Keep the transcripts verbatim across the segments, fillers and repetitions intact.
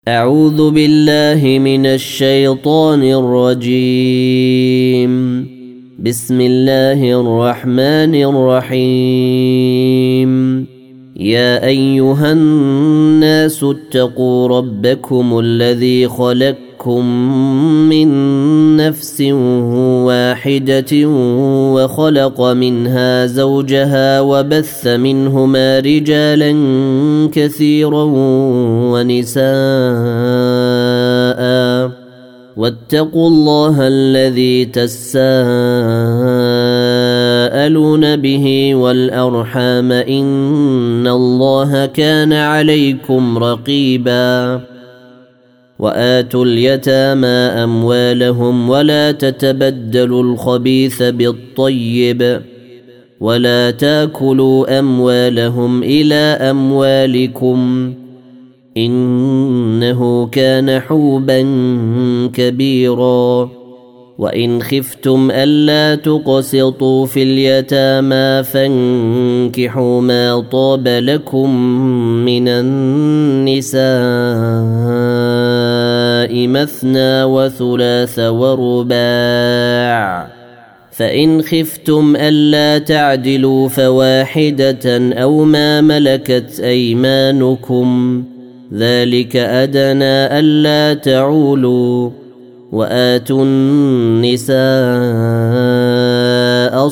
أعوذ بالله من الشيطان الرجيم. بسم الله الرحمن الرحيم. يا أيها الناس اتقوا ربكم الذي خلقكم من نفس واحدة وخلق منها زوجها وبث منهما رجالا كثيرا ونساء واتقوا الله الذي تساءلون به والأرحام إن الله كان عليكم رقيبا. وآتوا اليتامى أموالهم ولا تتبدلوا الخبيث بالطيب ولا تاكلوا أموالهم إلى أموالكم إنه كان حوبا كبيرا. وإن خفتم ألا تقسطوا في اليتامى فانكحوا ما طاب لكم من النساء مثنى وثلاث ورباع، فإن خفتم ألا تعدلوا فواحدة أو ما ملكت أيمانكم ذلك أدنى ألا تعولوا. وآتوا النساء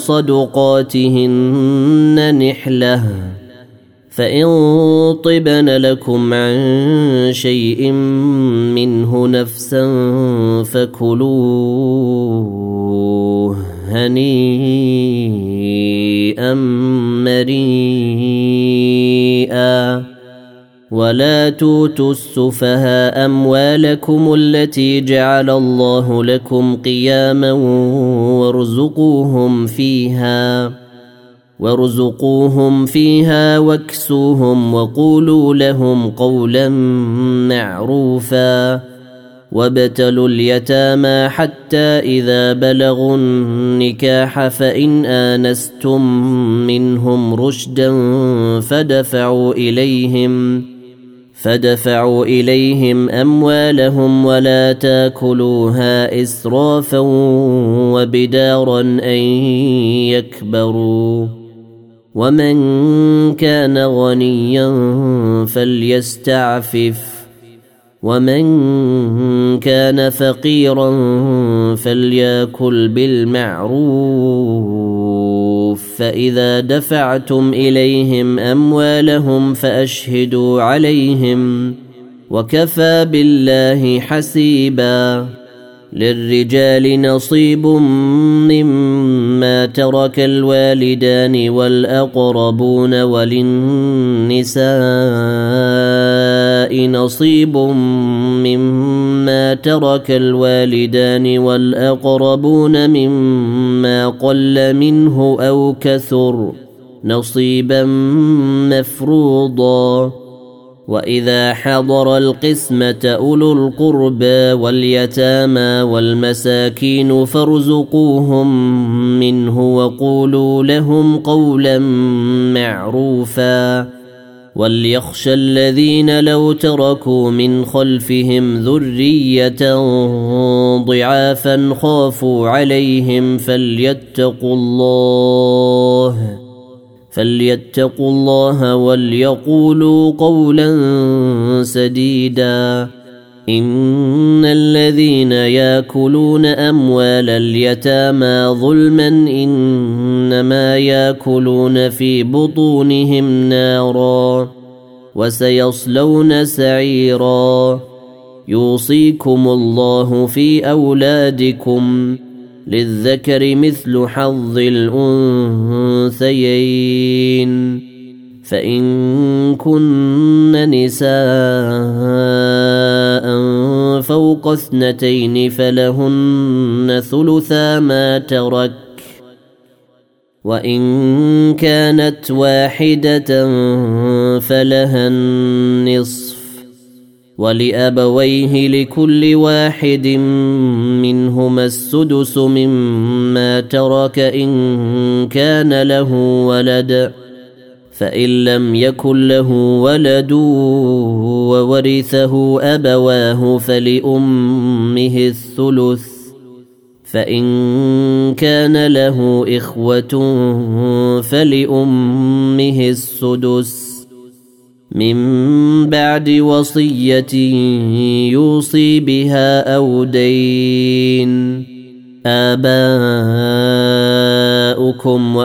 صدقاتهن نحلة فإن طبن لكم عن شيء منه نفسا فكلوه هنيئا مريئا. ولا توتوا السفهاء أموالكم التي جعل الله لكم قياما وارزقوهم فيها وارزقوهم فيها واكسوهم وقولوا لهم قولا معروفا. وابتلوا اليتامى حتى إذا بلغوا النكاح فإن آنستم منهم رشدا فدفعوا إليهم فدفعوا إليهم أموالهم ولا تاكلوها إسرافا وبدارا أن يكبروا. ومن كان غنيا فليستعفف ومن كان فقيرا فليأكل بالمعروف. فإذا دفعتم إليهم أموالهم فأشهدوا عليهم وكفى بالله حسيبا. للرجال نصيب مما ترك الوالدان والأقربون وللنساء نصيب مما ترك الوالدان والأقربون مما قل منه أو كثر نصيبا مفروضا. وإذا حضر القسمة أولو القربى واليتامى والمساكين فارزقوهم منه وقولوا لهم قولا معروفا. وليخشى الذين لو تركوا من خلفهم ذرية ضعافا خافوا عليهم فليتقوا الله فليتقوا الله وليقولوا قولا سديدا. إن الذين ياكلون أموال اليتامى ظلما إنما ياكلون في بطونهم نارا وسيصلون سعيرا. يوصيكم الله في أولادكم للذكر مثل حظ الأنثيين. فإن كن نساء فوق اثنتين فلهن ثلثا ما ترك وإن كانت واحدة فلها النصف ولأبويه لكل واحد منهما السدس مما ترك إن كان له ولد فإن لم يكن له ولد وورثه أبواه فلأمه الثلث، فإن كان له إخوة فلأمه السدس من بعد وصية يوصي بها أو دين. آباؤكم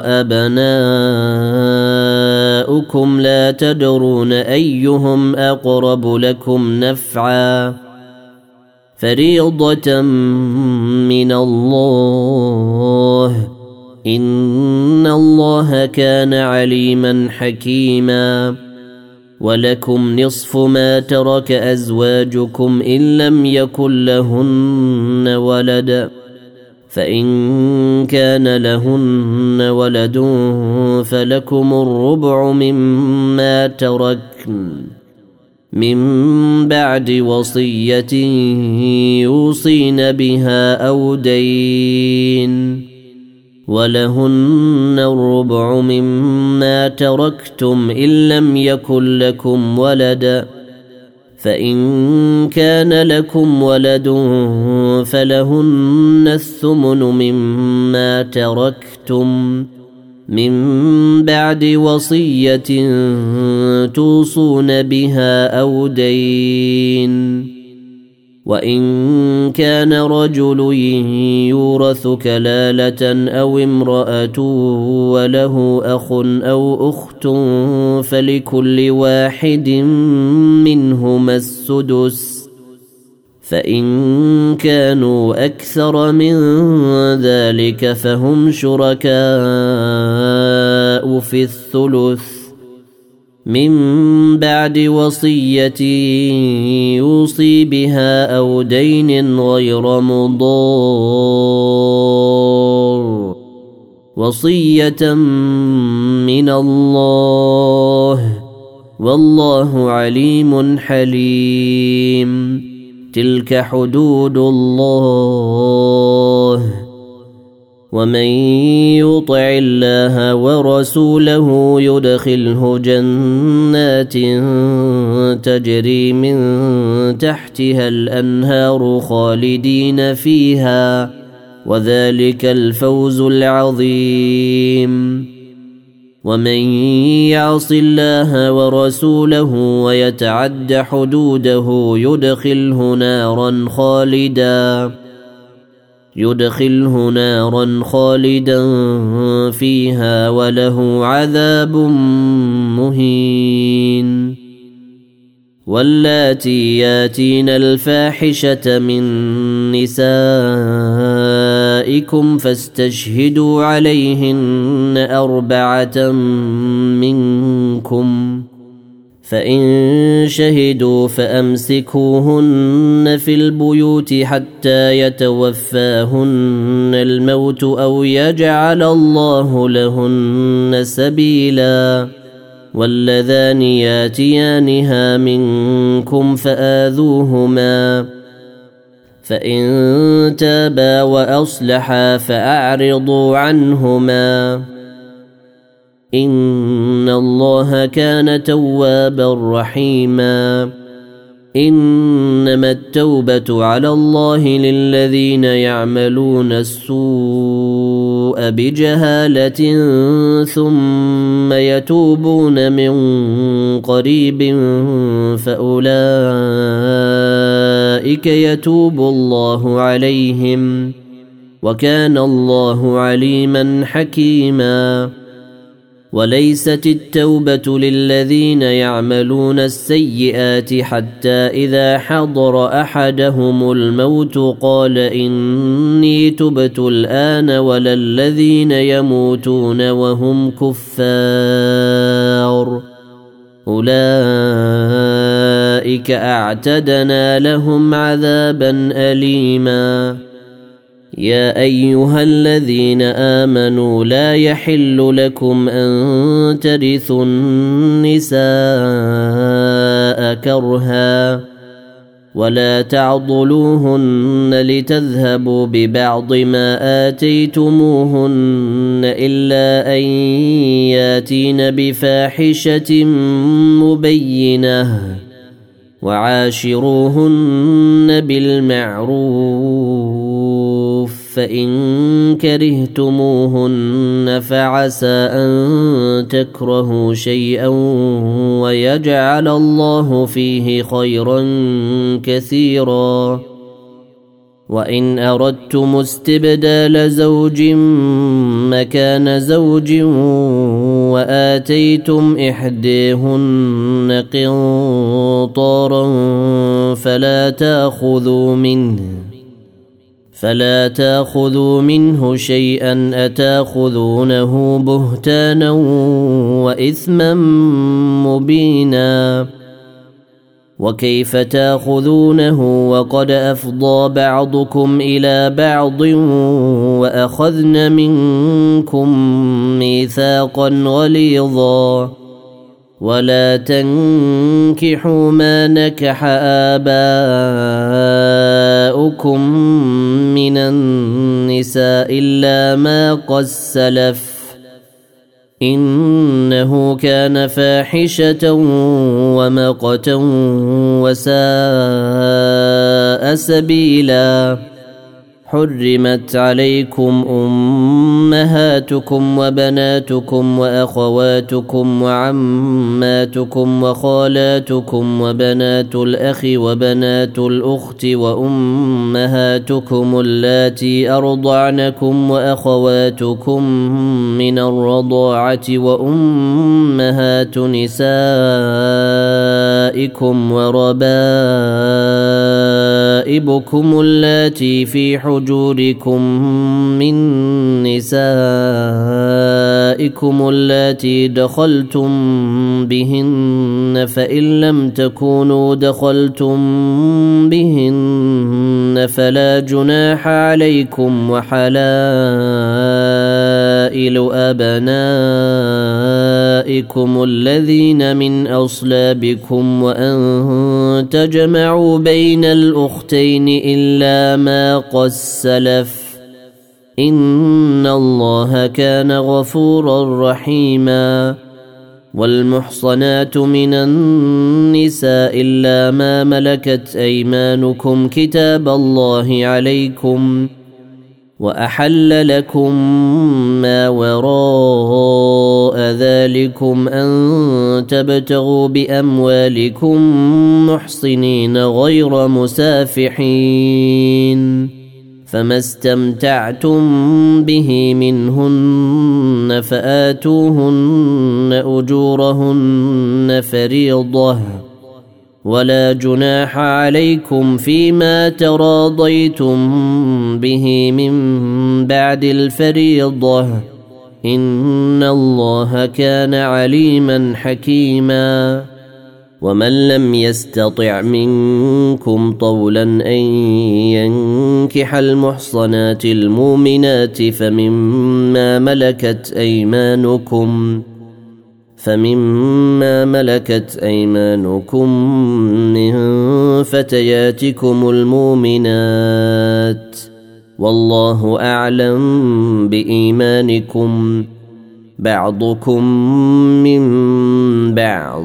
وأبناؤكم لا تدرون أيهم أقرب لكم نفعا، فريضة من الله، إن الله كان عليما حكيما. ولكم نصف ما ترك أزواجكم إن لم يكن لهن ولد، فإن كان لهن ولد فلكم الربع مما تركن من بعد وصية يوصين بها أو دين، ولهن الربع مما تركتم إن لم يكن لكم ولد، فإن كان لكم ولد فلهن الثمن مما تركتم من بعد وصية توصون بها أو دين. وإن كان رجل يورث كلالة أو امرأة وله أخ أو أخت فلكل واحد منهما السدس، فإن كانوا أكثر من ذلك فهم شركاء في الثلث من بعد وصية يوصي بها أو دين غير مضار، وصية من الله، والله عليم حليم. تلك حدود الله، ومن يطع الله ورسوله يدخله جنات تجري من تحتها الأنهار خالدين فيها، وذلك الفوز العظيم. ومن يعص الله ورسوله ويتعد حدوده يدخله نارا خالدا يدخله نارا خالدا فيها وله عذاب مهين. واللاتي ياتين الفاحشة من نسائكم فاستشهدوا عليهن أربعة منكم، فإن شهدوا فأمسكوهن في البيوت حتى يتوفاهن الموت أو يجعل الله لهن سبيلا. واللذان ياتيانها منكم فآذوهما، فإن تابا وأصلحا فأعرضوا عنهما، إن الله كان توابا رحيما. إنما التوبة على الله للذين يعملون السوء بجهالة ثم يتوبون من قريب فأولئك يتوب الله عليهم، وكان الله عليما حكيما. وليست التوبة للذين يعملون السيئات حتى إذا حضر أحدهم الموت قال إني تبت الآن، ولا الذين يموتون وهم كفار، أولئك أعتدنا لهم عذابا أليما. يا أيها الذين آمنوا لا يحل لكم أن ترثوا النساء كرها، ولا تعضلوهن لتذهبوا ببعض ما آتيتموهن إلا أن ياتين بفاحشة مبينة وعاشروهن بالمعروف فإن كرهتموهن فعسى أن تكرهوا شيئا ويجعل الله فيه خيرا كثيرا وإن أردتم استبدال زوج مكان زوج وآتيتم إحداهن قنطارا فلا تأخذوا منه فلا تأخذوا منه شيئا أتأخذونه بهتانا وإثما مبينا وكيف تأخذونه وقد أفضى بعضكم إلى بعض وأخذن منكم ميثاقا غليظا ولا تنكحوا ما نكح آباؤكم من النساء إلا ما قد سلف إنه كان فاحشة ومقتا وساء سبيلا حرمت عليكم أمهاتكم وبناتكم وأخواتكم وعماتكم وخالاتكم وبنات الأخ وبنات الأخت وأمهاتكم اللاتي أرضعنكم وأخواتكم من الرضاعة وأمهات نسائكم وربائبكم اللاتي في حجوركم من نسائكم اللاتي دخلتم بهن فإن لم تكونوا دخلتم بهن فلا جناح عليكم وحلائل أبنائكم الذين من أصلابكم وأن تجمعوا بين الأختين إلا ما قد سلف إن الله كان غفورا رحيما والمحصنات من النساء إلا ما ملكت أيمانكم كتاب الله عليكم وأحل لكم ما وراء ذلكم أن تبتغوا بأموالكم محصنين غير مسافحين فما استمتعتم به منهن فآتوهن أجورهن فريضة ولا جناح عليكم فيما تراضيتم به من بعد الفريضة إن الله كان عليما حكيما ومن لم يستطع منكم طولا أن ينكح المحصنات المؤمنات فمما ملكت أيمانكم فمما ملكت أيمانكم من فتياتكم المؤمنات والله أعلم بإيمانكم بعضكم من بعض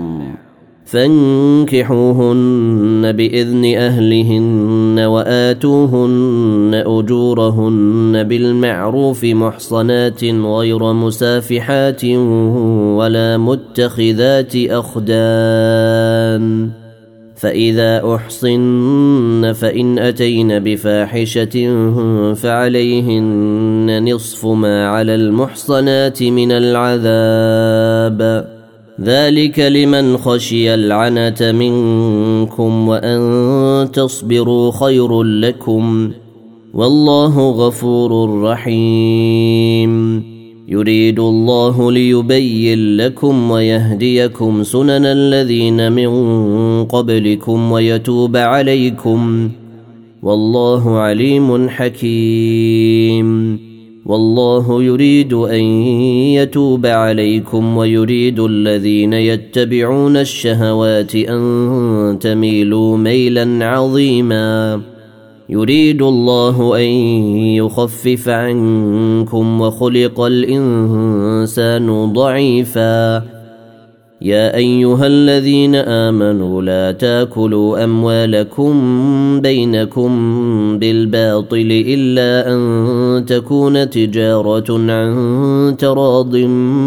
فانكحوهن بإذن أهلهن وآتوهن أجورهن بالمعروف محصنات غير مسافحات ولا متخذات أخدان فإذا أحصن فإن أتين بفاحشة فعليهن نصف ما على المحصنات من العذاب ذلك لمن خشي العنة منكم وأن تصبروا خير لكم والله غفور رحيم يريد الله ليبين لكم ويهديكم سنن الذين من قبلكم ويتوب عليكم والله عليم حكيم والله يريد أن يتوب عليكم ويريد الذين يتبعون الشهوات أن تميلوا ميلا عظيما يريد الله أن يخفف عنكم وخلق الإنسان ضعيفا يا أيها الذين آمنوا لا تاكلوا أموالكم بينكم بالباطل إلا أن تكون تجارة عن تراض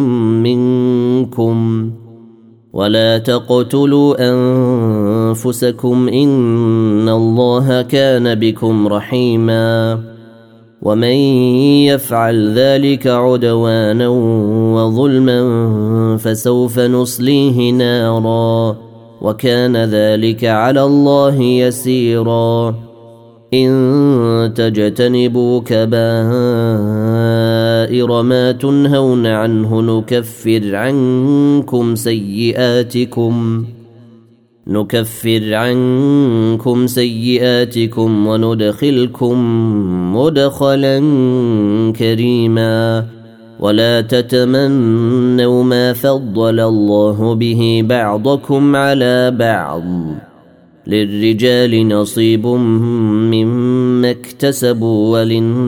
منكم ولا تقتلوا أنفسكم إن الله كان بكم رحيما ومن يفعل ذلك عدوانا وظلما فسوف نصليه نارا وكان ذلك على الله يسيرا إن تجتنبوا كبائر ما تنهون عنه نكفر عنكم سيئاتكم نكفر عنكم سيئاتكم وندخلكم مدخلا كريما ولا تتمنوا ما فضل الله به بعضكم على بعض للرجال نصيب مما اكتسبوا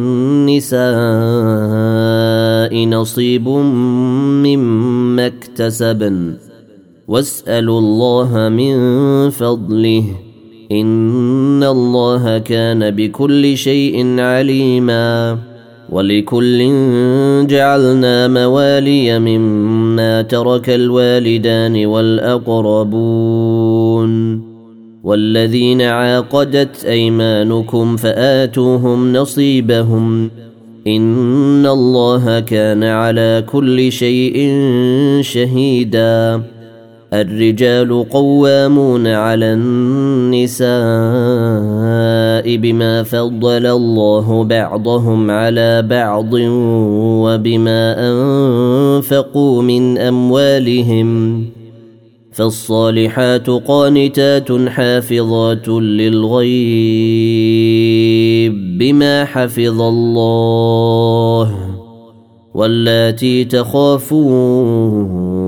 وللنساء نصيب مما اكتسبن واسألوا الله من فضله إن الله كان بكل شيء عليما ولكل جعلنا موالي مما ترك الوالدان والأقربون والذين عاقدت أيمانكم فآتوهم نصيبهم إن الله كان على كل شيء شهيدا الرجال قوامون على النساء بما فضل الله بعضهم على بعض وبما أنفقوا من أموالهم فالصالحات قانتات حافظات للغيب بما حفظ الله واللاتي تخافون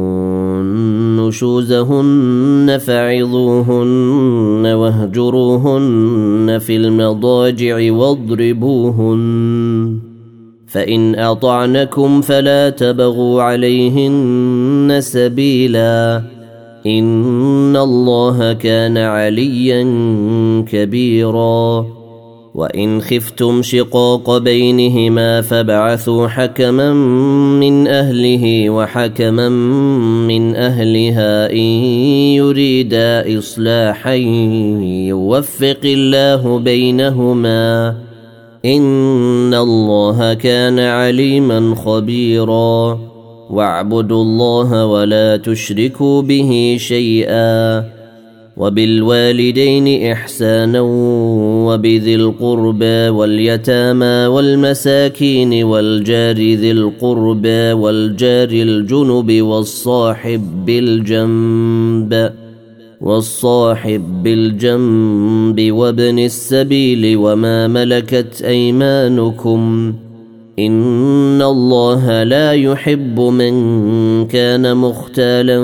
نشوزهن فعظوهن واهجروهن في المضاجع واضربوهن فإن أطعنكم فلا تبغوا عليهن سبيلا إن الله كان عليا كبيرا وإن خفتم شقاق بينهما فابعثوا حكما من أهله وحكما من أهلها إن يريدا إصلاحا يوفق الله بينهما إن الله كان عليما خبيرا واعبدوا الله ولا تشركوا به شيئا وبالوالدين إحسانا وبذي القربى واليتامى والمساكين والجار ذي القربى والجار الجنب والصاحب بالجنب والصاحب بالجنب وابن السبيل وما ملكت أيمانكم إن الله لا يحب من كان مختالا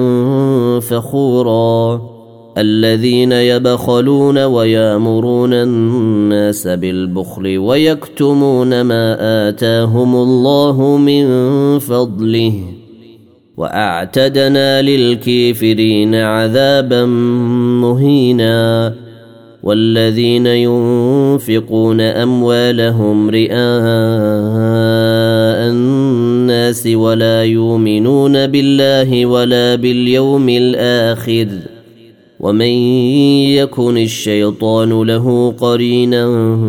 فخورا الذين يبخلون ويامرون الناس بالبخل ويكتمون ما آتاهم الله من فضله وأعتدنا للكافرين عذابا مهينا والذين ينفقون أموالهم رئاء الناس ولا يؤمنون بالله ولا باليوم الآخر ومن يكن الشيطان له قرينا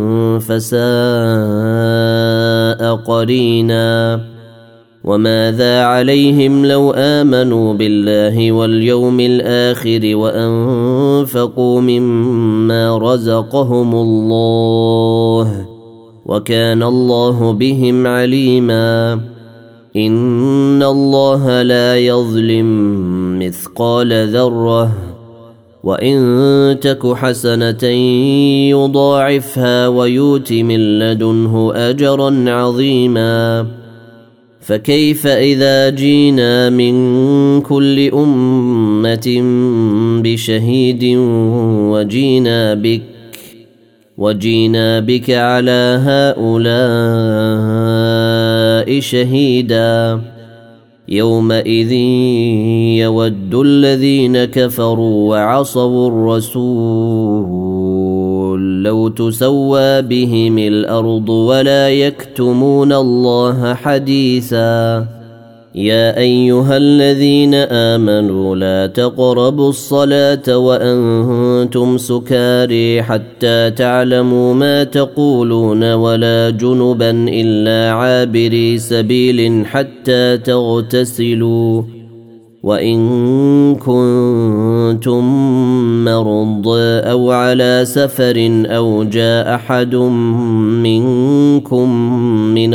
فساء قرينا وماذا عليهم لو آمنوا بالله واليوم الآخر وأنفقوا مما رزقهم الله وكان الله بهم عليما إن الله لا يظلم مثقال ذرة وإن تك حسنة يضاعفها ويؤت من لدنه أجرا عظيما فكيف إذا جينا من كل أمة بشهيد وجينا بك وجينا بك على هؤلاء شهيدا يومئذ يود الذين كفروا وعصوا الرسول لو تسوى بهم الأرض ولا يكتمون الله حديثا يا أيها الذين آمنوا لا تقربوا الصلاة وأنتم سكاري حتى تعلموا ما تقولون ولا جنبا إلا عابري سبيل حتى تغتسلوا وإن كنتم مرضى أو على سفر أو جاء أحد منكم من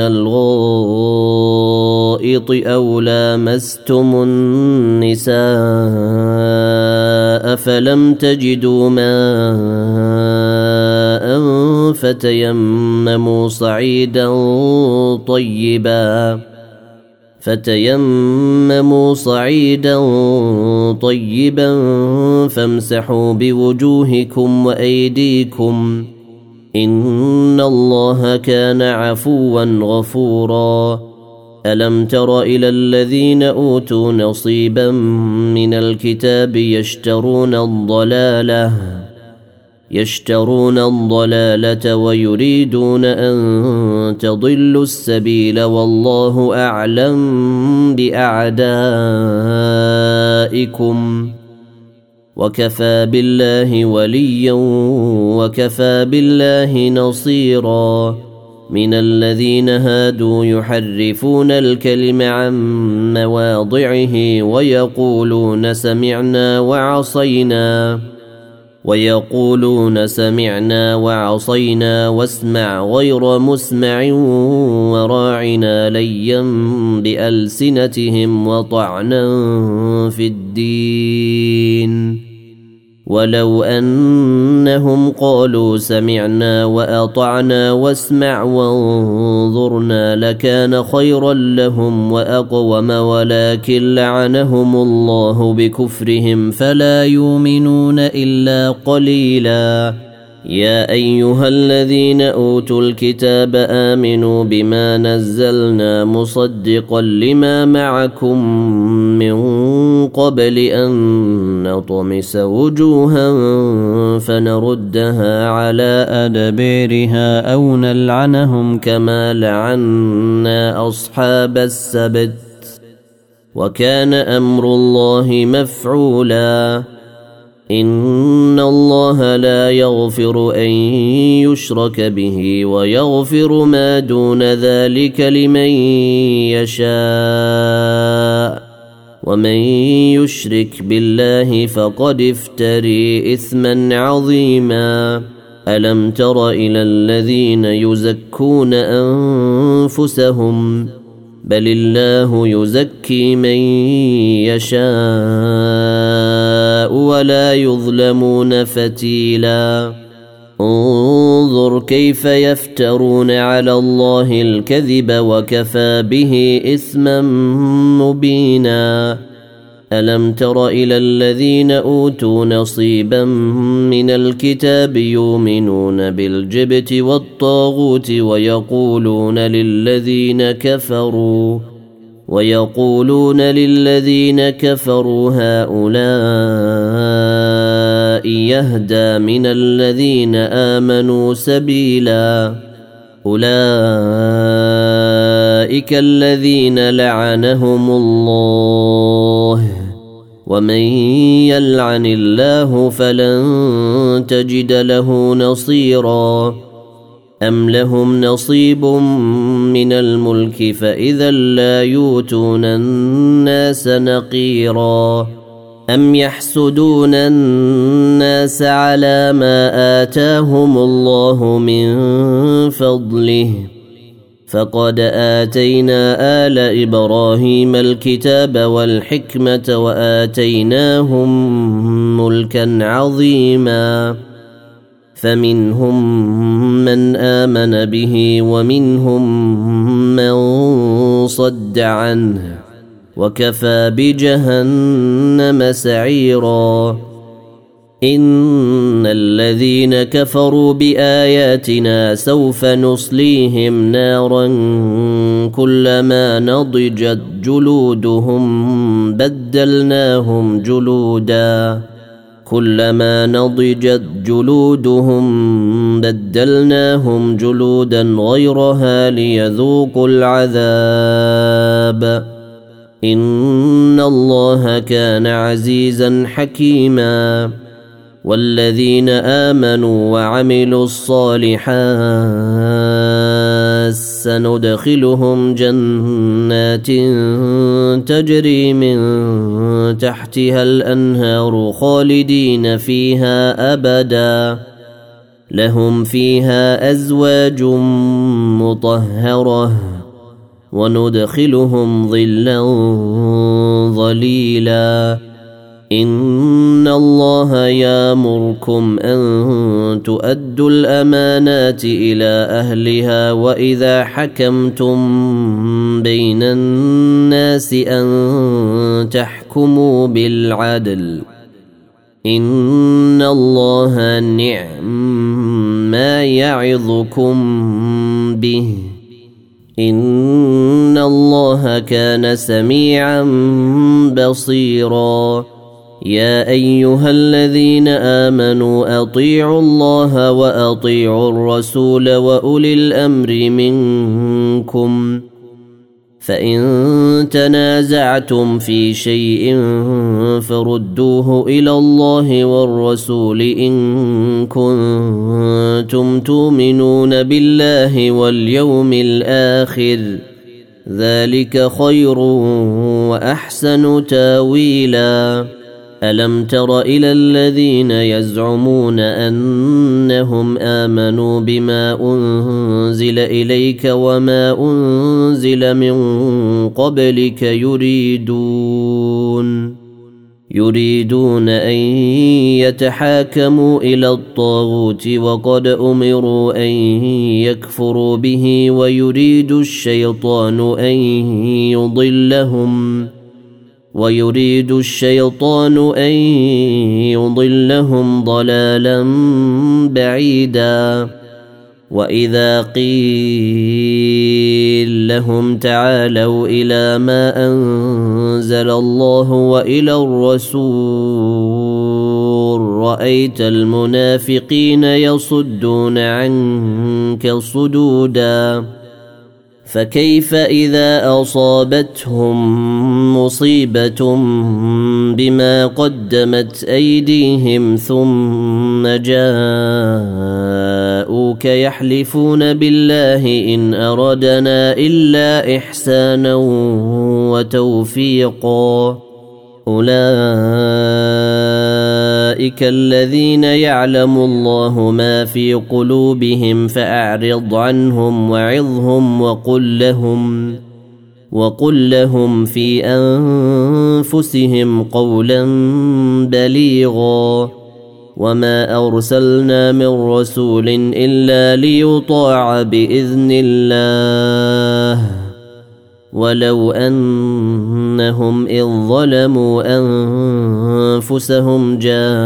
الغائط أو لامستم النساء فلم تجدوا ماء فتيمموا صعيدا طيبا فتيمموا صعيدا طيبا فامسحوا بوجوهكم وأيديكم إن الله كان عفوا غفورا ألم تر إلى الذين أوتوا نصيبا من الكتاب يشترون الضلالة يشترون الضلالة ويريدون أن تضلوا السبيل والله أعلم بأعدائكم وكفى بالله وليا وكفى بالله نصيرا من الذين هادوا يحرفون الكلم عن مواضعه ويقولون سمعنا وعصينا ويقولون سمعنا وعصينا واسمع غير مسمع وراعنا ليا بألسنتهم وطعنا في الدين ولو أنهم قالوا سمعنا وأطعنا واسمع وانظرنا لكان خيرا لهم وأقوم ولكن لعنهم الله بكفرهم فلا يؤمنون إلا قليلا يا أيها الذين أوتوا الكتاب آمنوا بما نزلنا مصدقا لما معكم من قبل أن نطمس وجوها فنردها على أدبيرها أو نلعنهم كما لعنا أصحاب السبت وكان أمر الله مفعولا إن الله لا يغفر أن يشرك به ويغفر ما دون ذلك لمن يشاء ومن يشرك بالله فقد افتري إثما عظيما ألم تر إلى الذين يزكون أنفسهم بل الله يزكي من يشاء ولا يظلمون فتيلا انظر كيف يفترون على الله الكذب وكفى به إثما مبينا ألم تر إلى الذين أوتوا نصيبا من الكتاب يؤمنون بالجبت والطاغوت ويقولون للذين كفروا ويقولون للذين كفروا هؤلاء يهدى من الذين آمنوا سبيلا أولئك الذين لعنهم الله ومن يلعن الله فلن تجد له نصيرا أم لهم نصيب من الملك فإذا لا يؤتون الناس نقيرا أم يحسدون الناس على ما آتاهم الله من فضله فقد آتينا آل إبراهيم الكتاب والحكمة وآتيناهم ملكا عظيما فمنهم من آمن به ومنهم من صد عنه وكفى بجهنم سعيرا إن الذين كفروا بآياتنا سوف نصليهم نارا كلما نضجت جلودهم بدلناهم جلودا كلما نضجت جلودهم بدلناهم جلودا غيرها ليذوقوا العذاب إن الله كان عزيزا حكيما والذين آمنوا وعملوا الصالحات سندخلهم جنات تجري من تحتها الأنهار خالدين فيها أبدا لهم فيها أزواج مطهرة وندخلهم ظلا ظليلا إن الله يأمركم أن تؤدوا الأمانات إلى أهلها وإذا حكمتم بين الناس أن تحكموا بالعدل إن الله نعم ما يعظكم به إن الله كان سميعا بصيرا يا أيها الذين آمنوا أطيعوا الله وأطيعوا الرسول وأولي الأمر منكم فإن تنازعتم في شيء فردوه إلى الله والرسول إن كنتم تؤمنون بالله واليوم الآخر ذلك خير وأحسن تاويلا ألم تر إلى الذين يزعمون أنهم آمنوا بما أنزل إليك وما أنزل من قبلك يريدون يريدون أن يتحاكموا إلى الطاغوت وقد أمروا أن يكفروا به ويريد الشيطان أن يضلهم ويريد الشيطان أن يضلهم ضلالا بعيدا وإذا قيل لهم تعالوا إلى ما أنزل الله وإلى الرسول رأيت المنافقين يصدون عنك صدودا فكيف إذا أصابتهم مصيبة بما قدمت أيديهم ثم جاءوك يحلفون بالله إن أردنا إلا إحسانا وتوفيقا أولئك الذين يعلم الله ما في قلوبهم فأعرض عنهم وعظهم وقل لهم وقل لهم في أنفسهم قولا بليغا وما أرسلنا من رسول إلا ليطاع بإذن الله ولو أنهم إذ ظلموا أنفسهم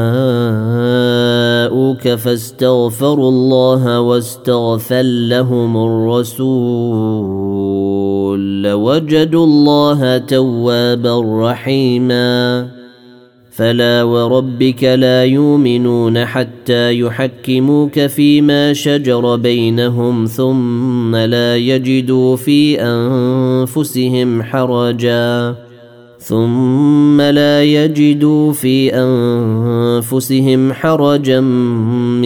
جاءوك فاستغفروا الله واستغفر لهم الرسول لوجدوا الله توابا رحيما فلا وربك لا يؤمنون حتى يحكموك فيما شجر بينهم ثم لا يجدوا في أنفسهم حرجا ثم لا يجدوا في أنفسهم حرجا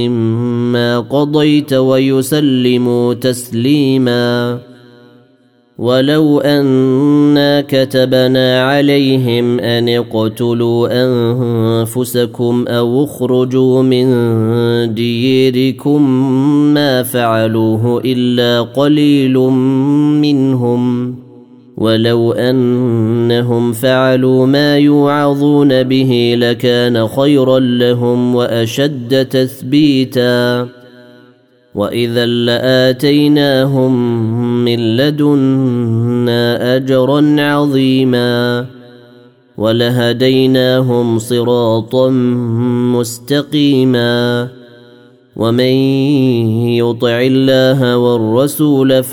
مما قضيت ويسلموا تسليما ولو أنا كتبنا عليهم أن اقتلوا أنفسكم أو اخرجوا من ديركم ما فعلوه إلا قليل منهم ولو أنهم فعلوا ما يوعظون به لكان خيرا لهم وأشد تثبيتا وإذا لآتيناهم من لدنا أجرا عظيما ولهديناهم صراطا مستقيما ومن يطع الله والرسول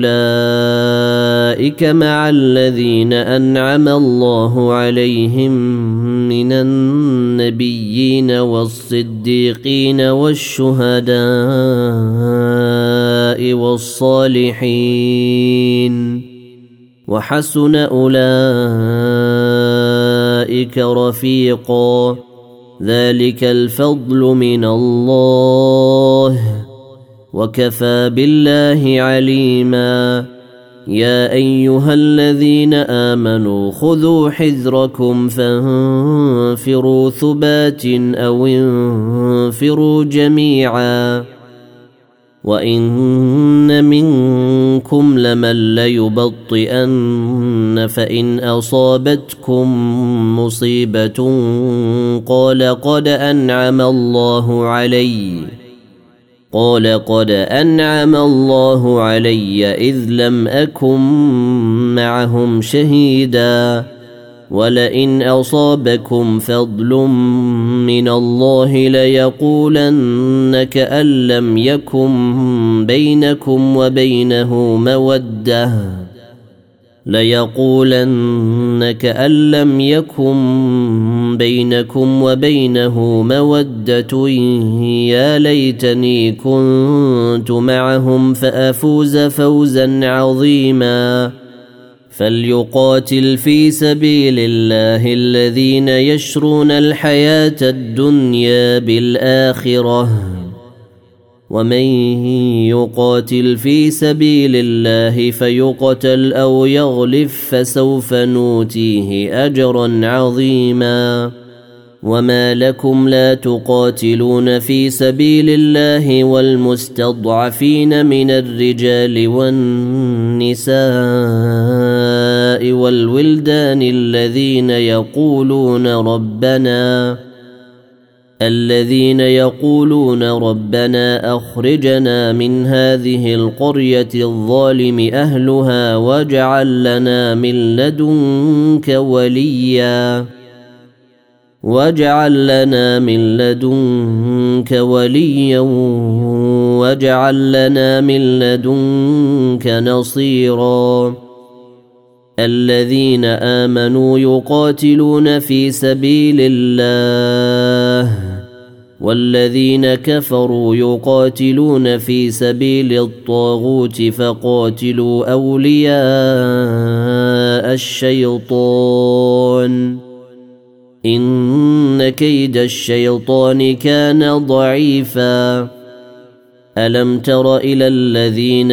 فأولئك مع الذين أنعم الله عليهم من النبيين والصديقين والشهداء والصالحين وحسن أولئك رفيقا ذلك الفضل من الله وكفى بالله عليما يا أيها الذين آمنوا خذوا حذركم فانفروا ثبات أو انفروا جميعا وإن منكم لمن ليبطئن فإن أصابتكم مصيبة قال قد أنعم الله علي قال قد أنعم الله علي إذ لم أكن معهم شهيدا ولئن أصابكم فضل من الله ليقولن كأن لم يكن بينكم وبينه مودة ليقولن كأن لم يكن بينكم وبينه مودة يا ليتني كنت معهم فأفوز فوزا عظيما فليقاتل في سبيل الله الذين يشرون الحياة الدنيا بالآخرة ومن يقاتل في سبيل الله فيقتل أو يغلب فسوف نوتيه أجرا عظيما وما لكم لا تقاتلون في سبيل الله والمستضعفين من الرجال والنساء والولدان الذين يقولون ربنا الذين يقولون ربنا أخرجنا من هذه القرية الظالم أهلها واجعل لنا من لدنك وليا واجعل لنا من لدنك وليا واجعل لنا من لدنك نصيرا الذين آمنوا يقاتلون في سبيل الله والذين كفروا يقاتلون في سبيل الطاغوت فقاتلوا أولياء الشيطان إن كيد الشيطان كان ضعيفا ألم تر إلى الذين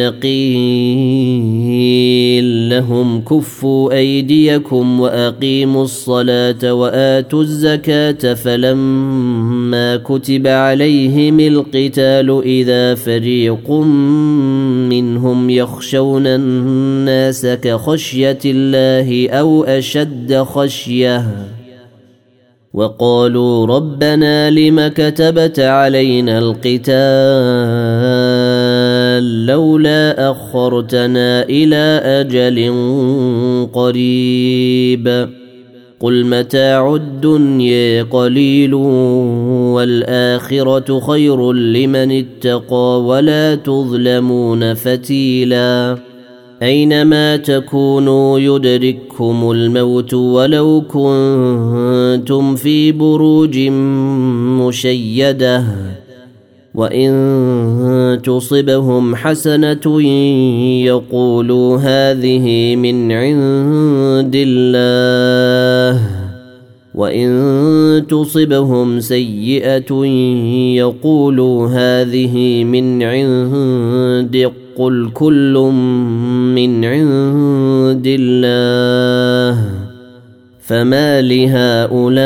قيل لهم كفوا أيديكم وأقيموا الصلاة وآتوا الزكاة فلما كتب عليهم القتال إذا فريق منهم يخشون الناس كخشية الله أو أشد خشية وقالوا ربنا لم كتبت علينا القتال لولا أخرتنا إلى أجل قريب قل متاع الدنيا قليل والآخرة خير لمن اتقى ولا تظلمون فتيلا أينما تكونوا يدرككم الموت ولو كنتم في بروج مشيدة وإن تصبهم حسنة يقولوا هذه من عند الله وإن تصبهم سيئة يقولوا هذه من عندك قل كل من عند الله فما لهؤلاء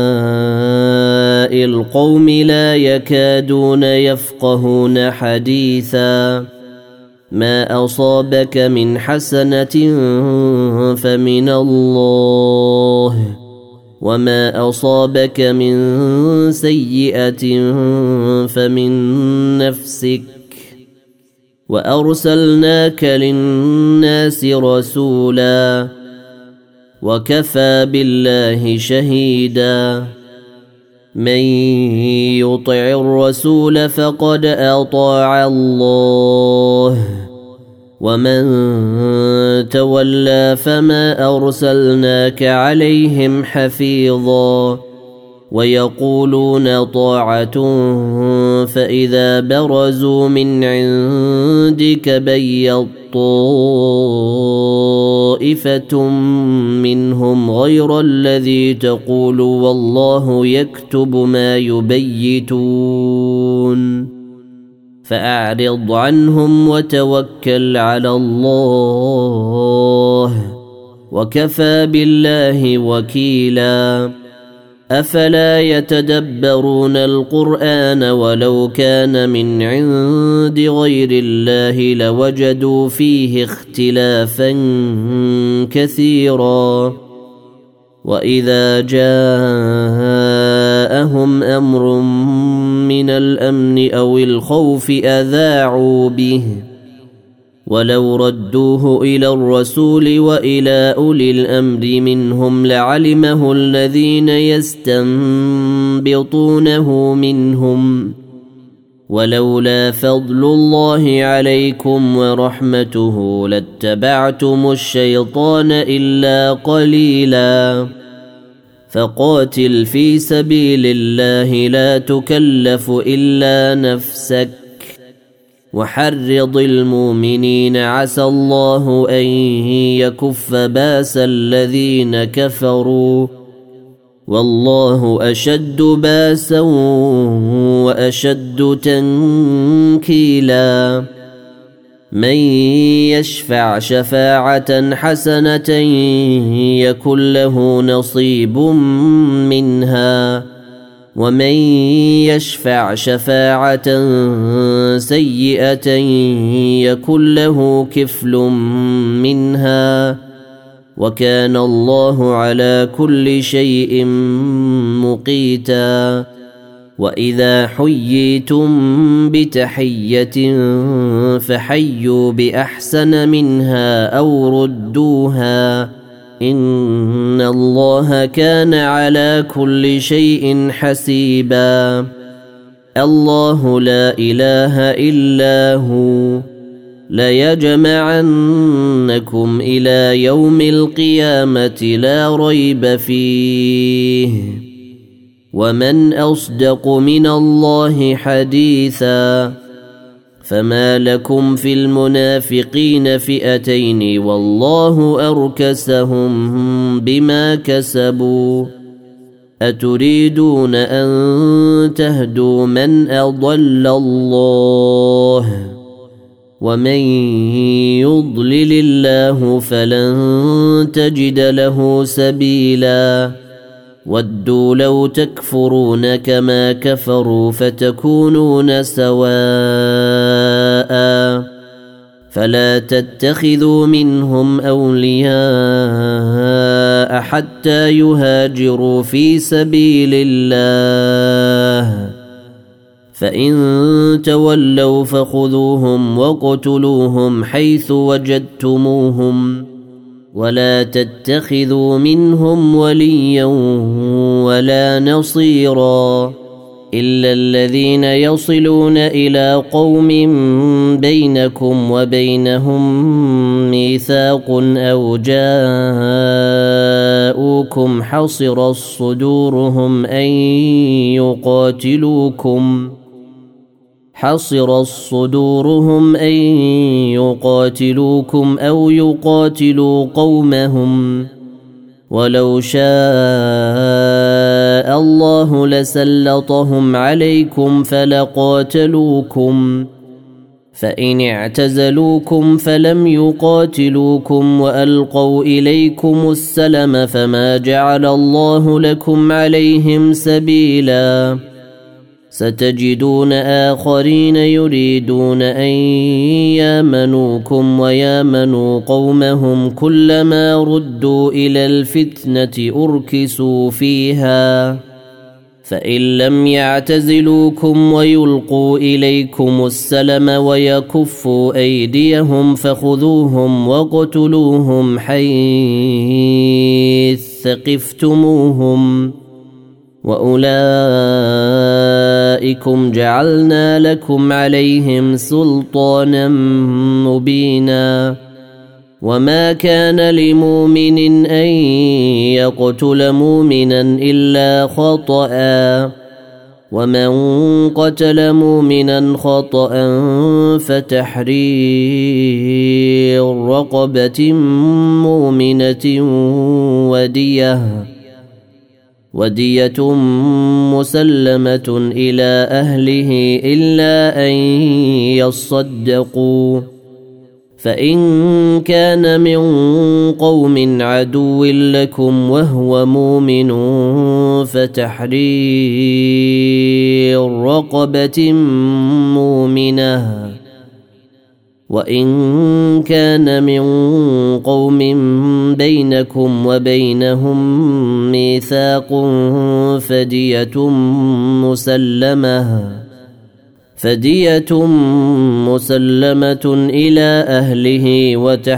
القوم لا يكادون يفقهون حديثا ما أصابك من حسنة فمن الله وما أصابك من سيئة فمن نفسك وأرسلناك للناس رسولا وكفى بالله شهيدا من يطع الرسول فقد أطاع الله ومن تولى فما أرسلناك عليهم حفيظا ويقولون طاعة فإذا برزوا من عندك بيض طائفة منهم غير الذي تقول والله يكتب ما يبيتون فأعرض عنهم وتوكل على الله وكفى بالله وكيلا أفلا يتدبرون القرآن ولو كان من عند غير الله لوجدوا فيه اختلافا كثيرا وإذا جاءهم أمر من الأمن أو الخوف أذاعوا به ولو ردوه إلى الرسول وإلى أولي الأمر منهم لعلمه الذين يستنبطونه منهم ولولا فضل الله عليكم ورحمته لاتبعتم الشيطان إلا قليلا فقاتل في سبيل الله لا تكلف إلا نفسك وحرض المؤمنين عسى الله أن يكف باس الذين كفروا والله أشد باسا وأشد تنكيلا من يشفع شفاعة حسنة يكن له نصيب منها ومن يشفع شفاعة سيئة يكن له كفل منها وكان الله على كل شيء مقيتا وإذا حييتم بتحية فحيوا بأحسن منها أو ردوها إن الله كان على كل شيء حسيبا الله لا إله إلا هو ليجمعنكم إلى يوم القيامة لا ريب فيه ومن أصدق من الله حديثا فما لكم في المنافقين فئتين والله أركسهم بما كسبوا أتريدون أن تهدوا من أضل الله ومن يضلل الله فلن تجد له سبيلا ودوا لو تكفرون كما كفروا فتكونون سواء فلا تتخذوا منهم أولياء حتى يهاجروا في سبيل الله فإن تولوا فخذوهم وقتلوهم حيث وجدتموهم ولا تتخذوا منهم وليا ولا نصيرا إلا الذين يصلون إلى قوم بينكم وبينهم ميثاق أو جاءوكم حصرت صدورهم أن يقاتلوكم حصرت صدورهم أن يقاتلوكم أو يقاتلوا قومهم ولو شاء الله لسلطهم عليكم فلقاتلوكم فإن اعتزلوكم فلم يقاتلوكم وألقوا إليكم السلم فما جعل الله لكم عليهم سبيلا ستجدون آخرين يريدون أن يامنوكم ويامنوا قومهم كلما ردوا إلى الفتنة أركسوا فيها فإن لم يعتزلوكم ويلقوا إليكم السلم ويكفوا أيديهم فخذوهم واقتلوهم حيث ثقفتموهم وأولئكم جعلنا لكم عليهم سلطانا مبينا وما كان لمؤمن أن يقتل مؤمنا إلا خطأ ومن قتل مؤمنا خطأ فتحرير رقبة مؤمنة ودية ودية مسلمة إلى أهله إلا أن يصدقوا فإن كان من قوم عدو لكم وهو مؤمن فتحرير رقبة مؤمنة وإن كان من قوم بينكم وبينهم ميثاق فدية مسلمة فدية مسلمة إلى أهله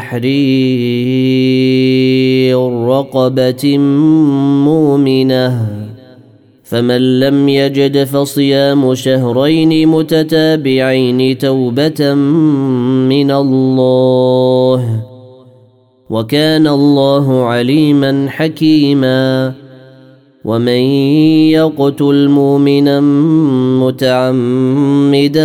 وتحرير رقبة مؤمنة فمن لم يجد فصيام شهرين متتابعين توبة من الله وكان الله عليما حكيما ومن يقتل مؤمنا متعمدا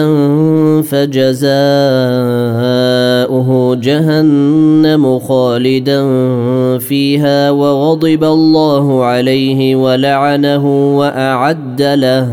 فجزاؤه جهنم خالدا فيها وغضب الله عليه ولعنه وأعد له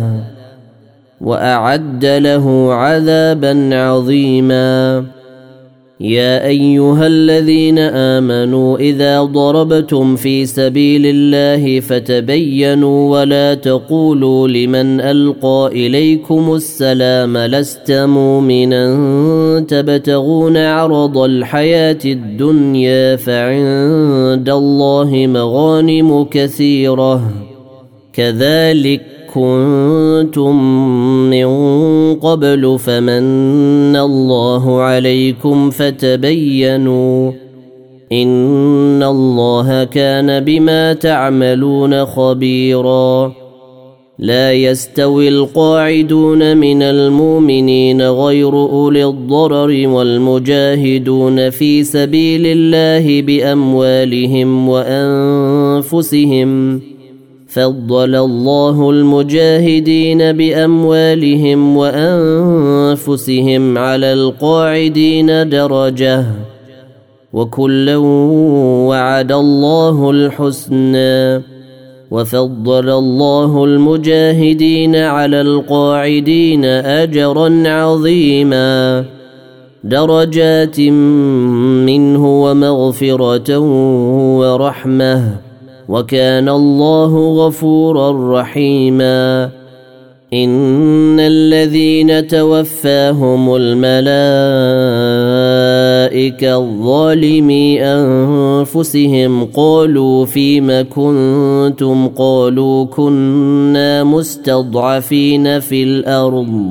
وأعد له عذابا عظيما يا أيها الذين آمنوا إذا ضربتم في سبيل الله فتبينوا ولا تقولوا لمن ألقى إليكم السلام لست مؤمنا تبتغون عرض الحياة الدنيا فعند الله مغانم كثيرة كذلك كنتم من قبل فمن الله عليكم فتبينوا إن الله كان بما تعملون خبيرا لا يستوي القاعدون من المؤمنين غير أولي الضرر والمجاهدون في سبيل الله بأموالهم وأنفسهم فضل الله المجاهدين بأموالهم وأنفسهم على القاعدين درجة وكلا وعد الله الحسنى وفضل الله المجاهدين على القاعدين أجرا عظيما درجات منه ومغفرة ورحمة وكان الله غفورا رحيما إن الذين توفاهم الملائكة الظالمي أنفسهم قالوا فيم كنتم قالوا كنا مستضعفين في الأرض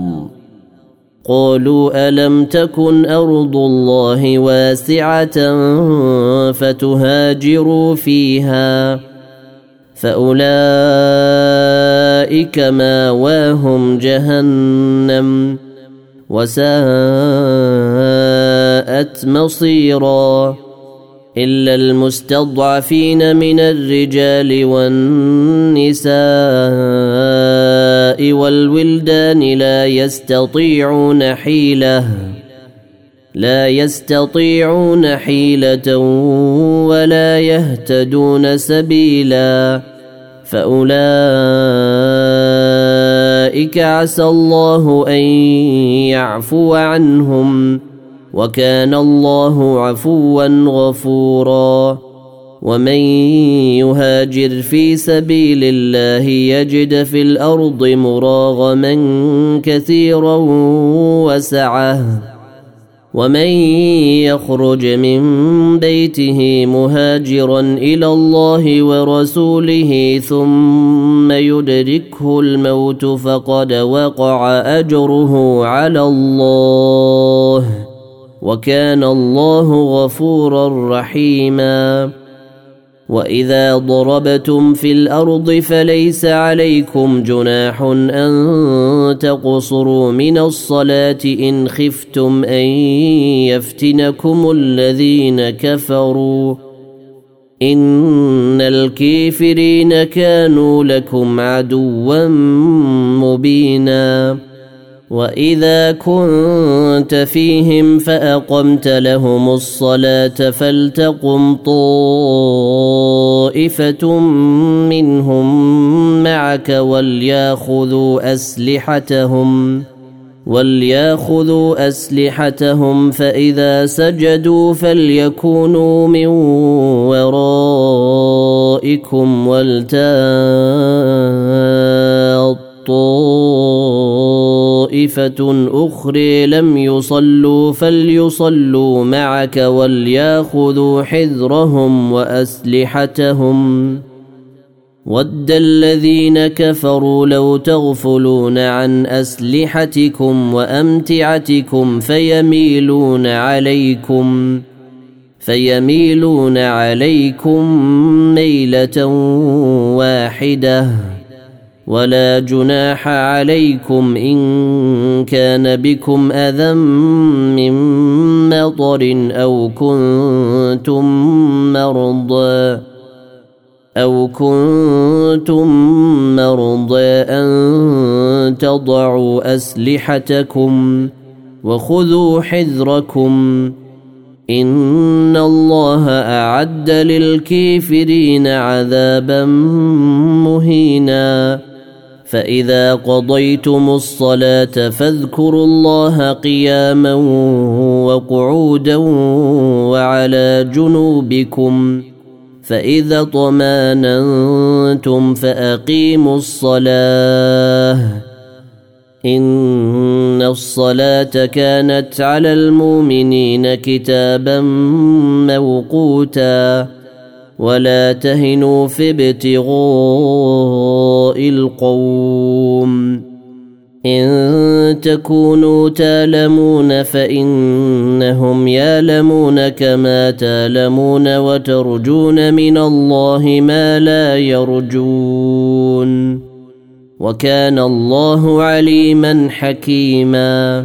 قالوا ألم تكن أرض الله واسعة فتهاجروا فيها فأولئك ماواهم جهنم وساءت مصيرا إلا المستضعفين من الرجال والنساء والولدان لا يستطيعون حيلة لا يستطيعون حيلة ولا يهتدون سبيلا فأولئك أولئك عسى الله أن يعفو عنهم وكان الله عفوا غفورا. ومن يهاجر في سبيل الله يجد في الأرض مراغما كثيرا وسعة ومن يخرج من بيته مهاجرا إلى الله ورسوله ثم يدركه الموت فقد وقع أجره على الله وكان الله غفورا رحيما. وإذا ضربتم في الأرض فليس عليكم جناح أن تقصروا من الصلاة إن خفتم أن يفتنكم الذين كفروا إن الكافرين كانوا لكم عدوا مبينا. وإذا كنت فيهم فأقمت لهم الصلاة فلتقم طائفة منهم معك وليأخذوا أسلحتهم وليأخذوا أسلحتهم فإذا سجدوا فليكونوا من ورائكم ولتأت طائفة أخرى لم يصلوا فليصلوا معك وليأخذوا حذرهم وأسلحتهم ود الذين كفروا لو تغفلون عن أسلحتكم وأمتعتكم فيميلون عليكم فيميلون عليكم ميلة واحدة ولا جناح عليكم إن كان بكم أذى من مطر أو كنتم مرضى أو كنتم مرضى أن تضعوا أسلحتكم وخذوا حذركم إن الله أعد للكافرين عذابا مهينا. فإذا قضيتم الصلاة فاذكروا الله قياما وقعودا وعلى جنوبكم فإذا طمأننتم فأقيموا الصلاة إن الصلاة كانت على المؤمنين كتابا موقوتا. ولا تهنوا في ابتغاء القوم إن تكونوا تالمون فإنهم يالمون كما تالمون وترجون من الله ما لا يرجون وكان الله عليما حكيما.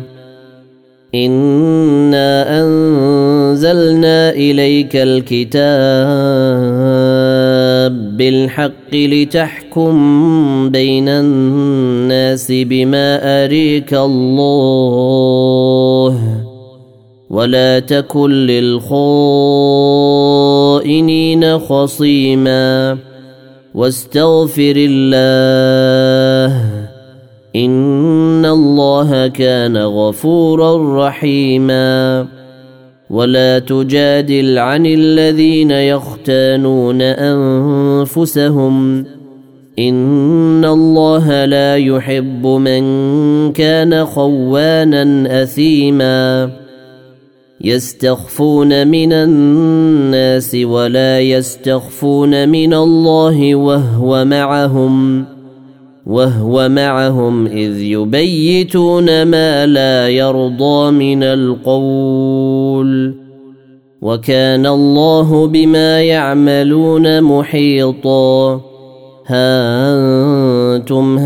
إنا أنزلنا إليك الكتاب بالحق لتحكم بين الناس بما أريك الله ولا تكن للخائنين خصيما واستغفر الله إن الله كان غفورا رحيما. ولا تجادل عن الذين يختانون أنفسهم إن الله لا يحب من كان خوانا أثيما. يستخفون من الناس ولا يستخفون من الله وهو معهم وهو معهم إذ يبيتون ما لا يرضى من القول وكان الله بما يعملون محيطا. ها أنتم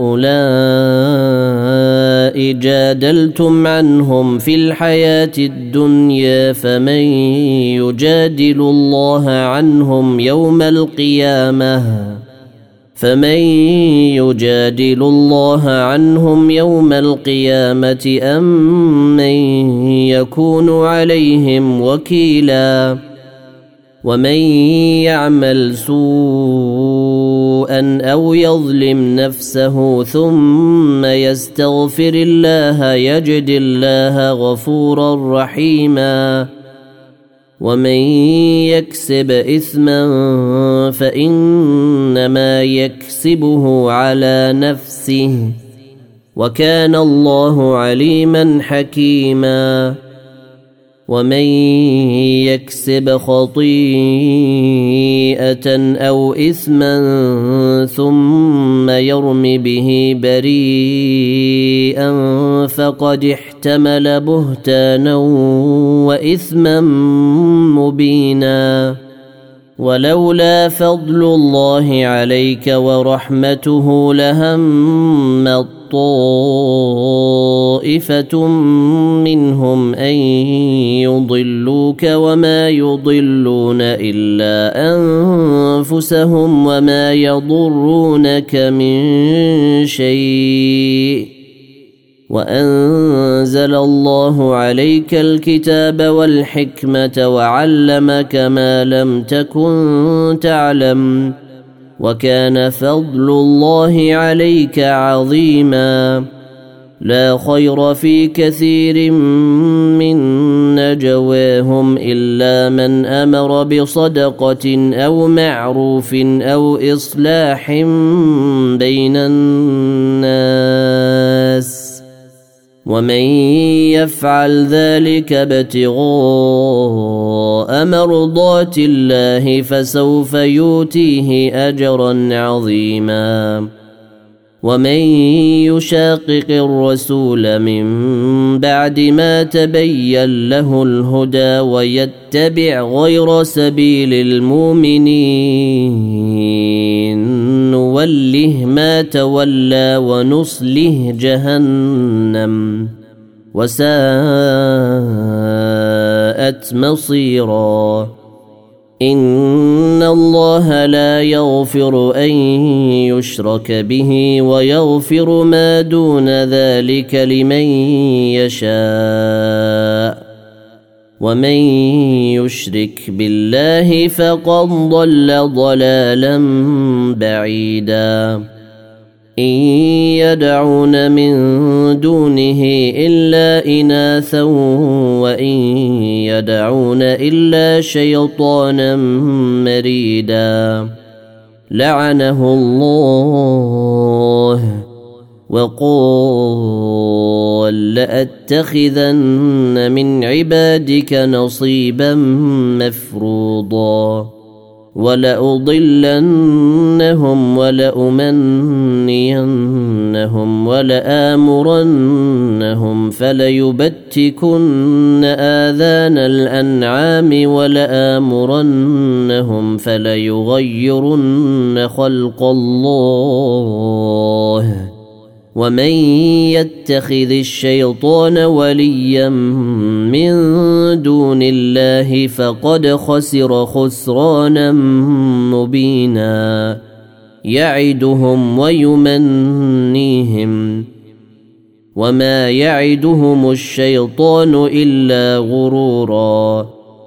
هؤلاء جادلتم عنهم في الحياة الدنيا فمن يجادل الله عنهم يوم القيامة فمن يجادل الله عنهم يوم القيامة أم من يكون عليهم وكيلا. ومن يعمل سوءا سوءا أو يظلم نفسه ثم يستغفر الله يجد الله غفورا رحيما ومن يكسب إثما فإنما يكسبه على نفسه وكان الله عليما حكيما ومن يكسب خطيئة أو إثما ثم يرم به بريئا فقد احتمل بهتانا وإثما مبينا ولولا فضل الله عليك ورحمته لهم طائفة منهم أن يضلوك وما يضلون إلا أنفسهم وما يضرونك من شيء وأنزل الله عليك الكتاب والحكمة وعلمك ما لم تكن تعلم وكان فضل الله عليك عظيما لا خير في كثير من نجواهم إلا من أمر بصدقة أو معروف أو إصلاح بين الناس ومن يفعل ذلك ابتغاء مرضات الله فسوف يؤتيه أجرا عظيما ومن يشاقق الرسول من بعد ما تبين له الهدى ويتبع غير سبيل المؤمنين نوله ما تولى ونصله جهنم وساءت مصيرا إن الله لا يغفر أن يشرك به ويغفر ما دون ذلك لمن يشاء ومن يشرك بالله فقد ضل ضلالا بعيدا إن يدعون من دونه إلا إناثا وإن يدعون إلا شيطانا مريدا لعنه الله وقال لأتخذن من عبادك نصيبا مفروضا ولأضلنهم ولأمنينهم ولآمرنهم فليبتكن آذان الأنعام ولآمرنهم فليغيرن خلق الله ومن يتخذ الشيطان وليا من دون الله فقد خسر خسرانا مبينا يعدهم ويمنيهم وما يعدهم الشيطان إلا غرورا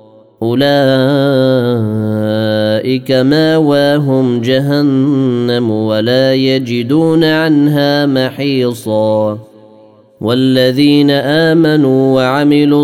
أولئك ماواهم جهنم ولا يجدون عنها محيصا والذين آمنوا وعملوا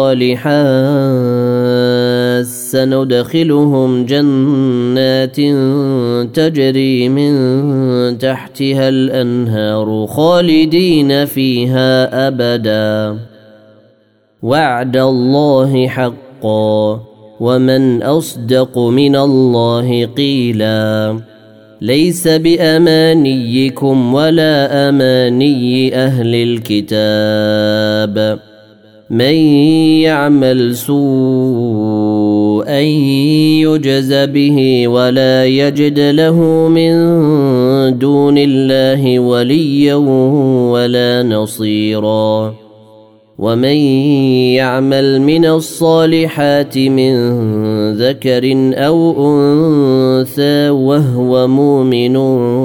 الصالحات سندخلهم جنات تجري من تحتها الأنهار خالدين فيها أبدا وعد الله حقا ومن أصدق من الله قيلا ليس بأمانيكم ولا أماني أهل الكتاب من يعمل سوءا يجز به ولا يجد له من دون الله وليا ولا نصيرا ومن يعمل من الصالحات من ذكر أو أنثى وهو مؤمن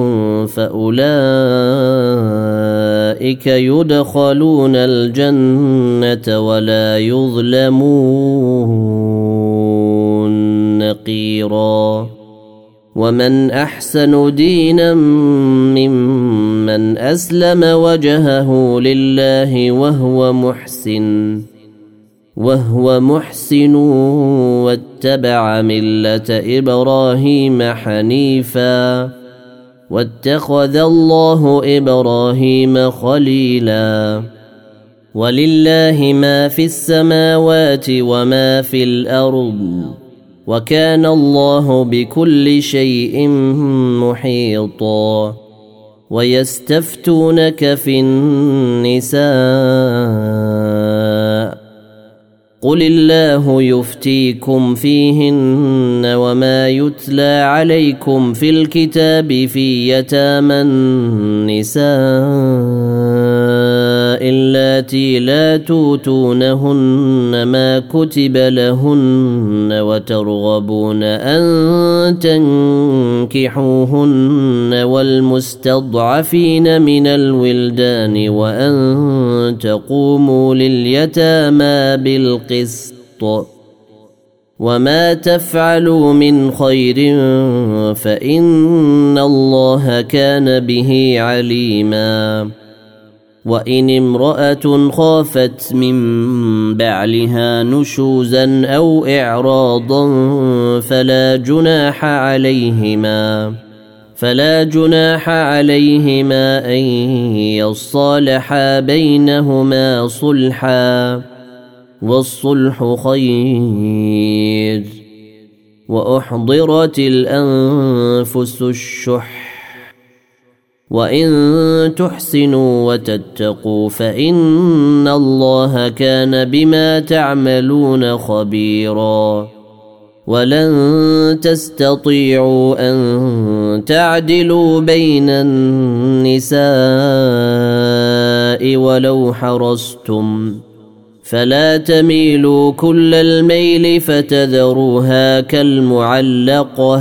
فأولئك يدخلون الجنة ولا يظلمون نقيرا ومن أحسن دينا ممن أسلم وجهه لله وهو محسن وهو محسن واتبع ملة إبراهيم حنيفا واتخذ الله إبراهيم خليلا. ولله ما في السماوات وما في الأرض وكان الله بكل شيء محيطا. ويستفتونك في النساء قل الله يفتيكم فيهن وما يتلى عليكم في الكتاب في يتامى النساء اللاتي لا توتونهن ما كتب لهن وترغبون أن تنكحوهن والمستضعفين من الولدان وأن تقوموا لليتامى بالقسط وما تفعلوا من خير فإن الله كان به عليما. وإن امرأة خافت من بعلها نشوزا أو إعراضا فلا جناح عليهما فلا جناح عليهما أن يصالحا بينهما صلحا والصلح خير. وأحضرت الأنفس الشح وإن تحسنوا وتتقوا فإن الله كان بما تعملون خبيرا. ولن تستطيعوا أن تعدلوا بين النساء ولو حرصتم فلا تميلوا كل الميل فتذروها كالمعلقة.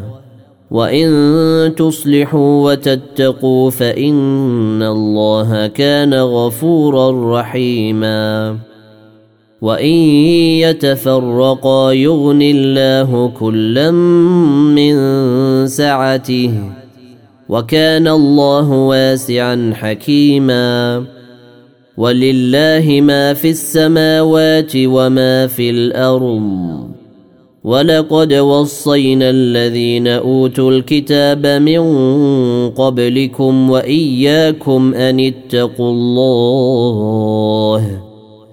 وإن تصلحوا وتتقوا فإن الله كان غفورا رحيما. وإن يتفرقا يغن الله كلا من سعته وكان الله واسعا حكيما. ولله ما في السماوات وما في الأرض ولقد وصينا الذين أوتوا الكتاب من قبلكم وإياكم أن اتقوا الله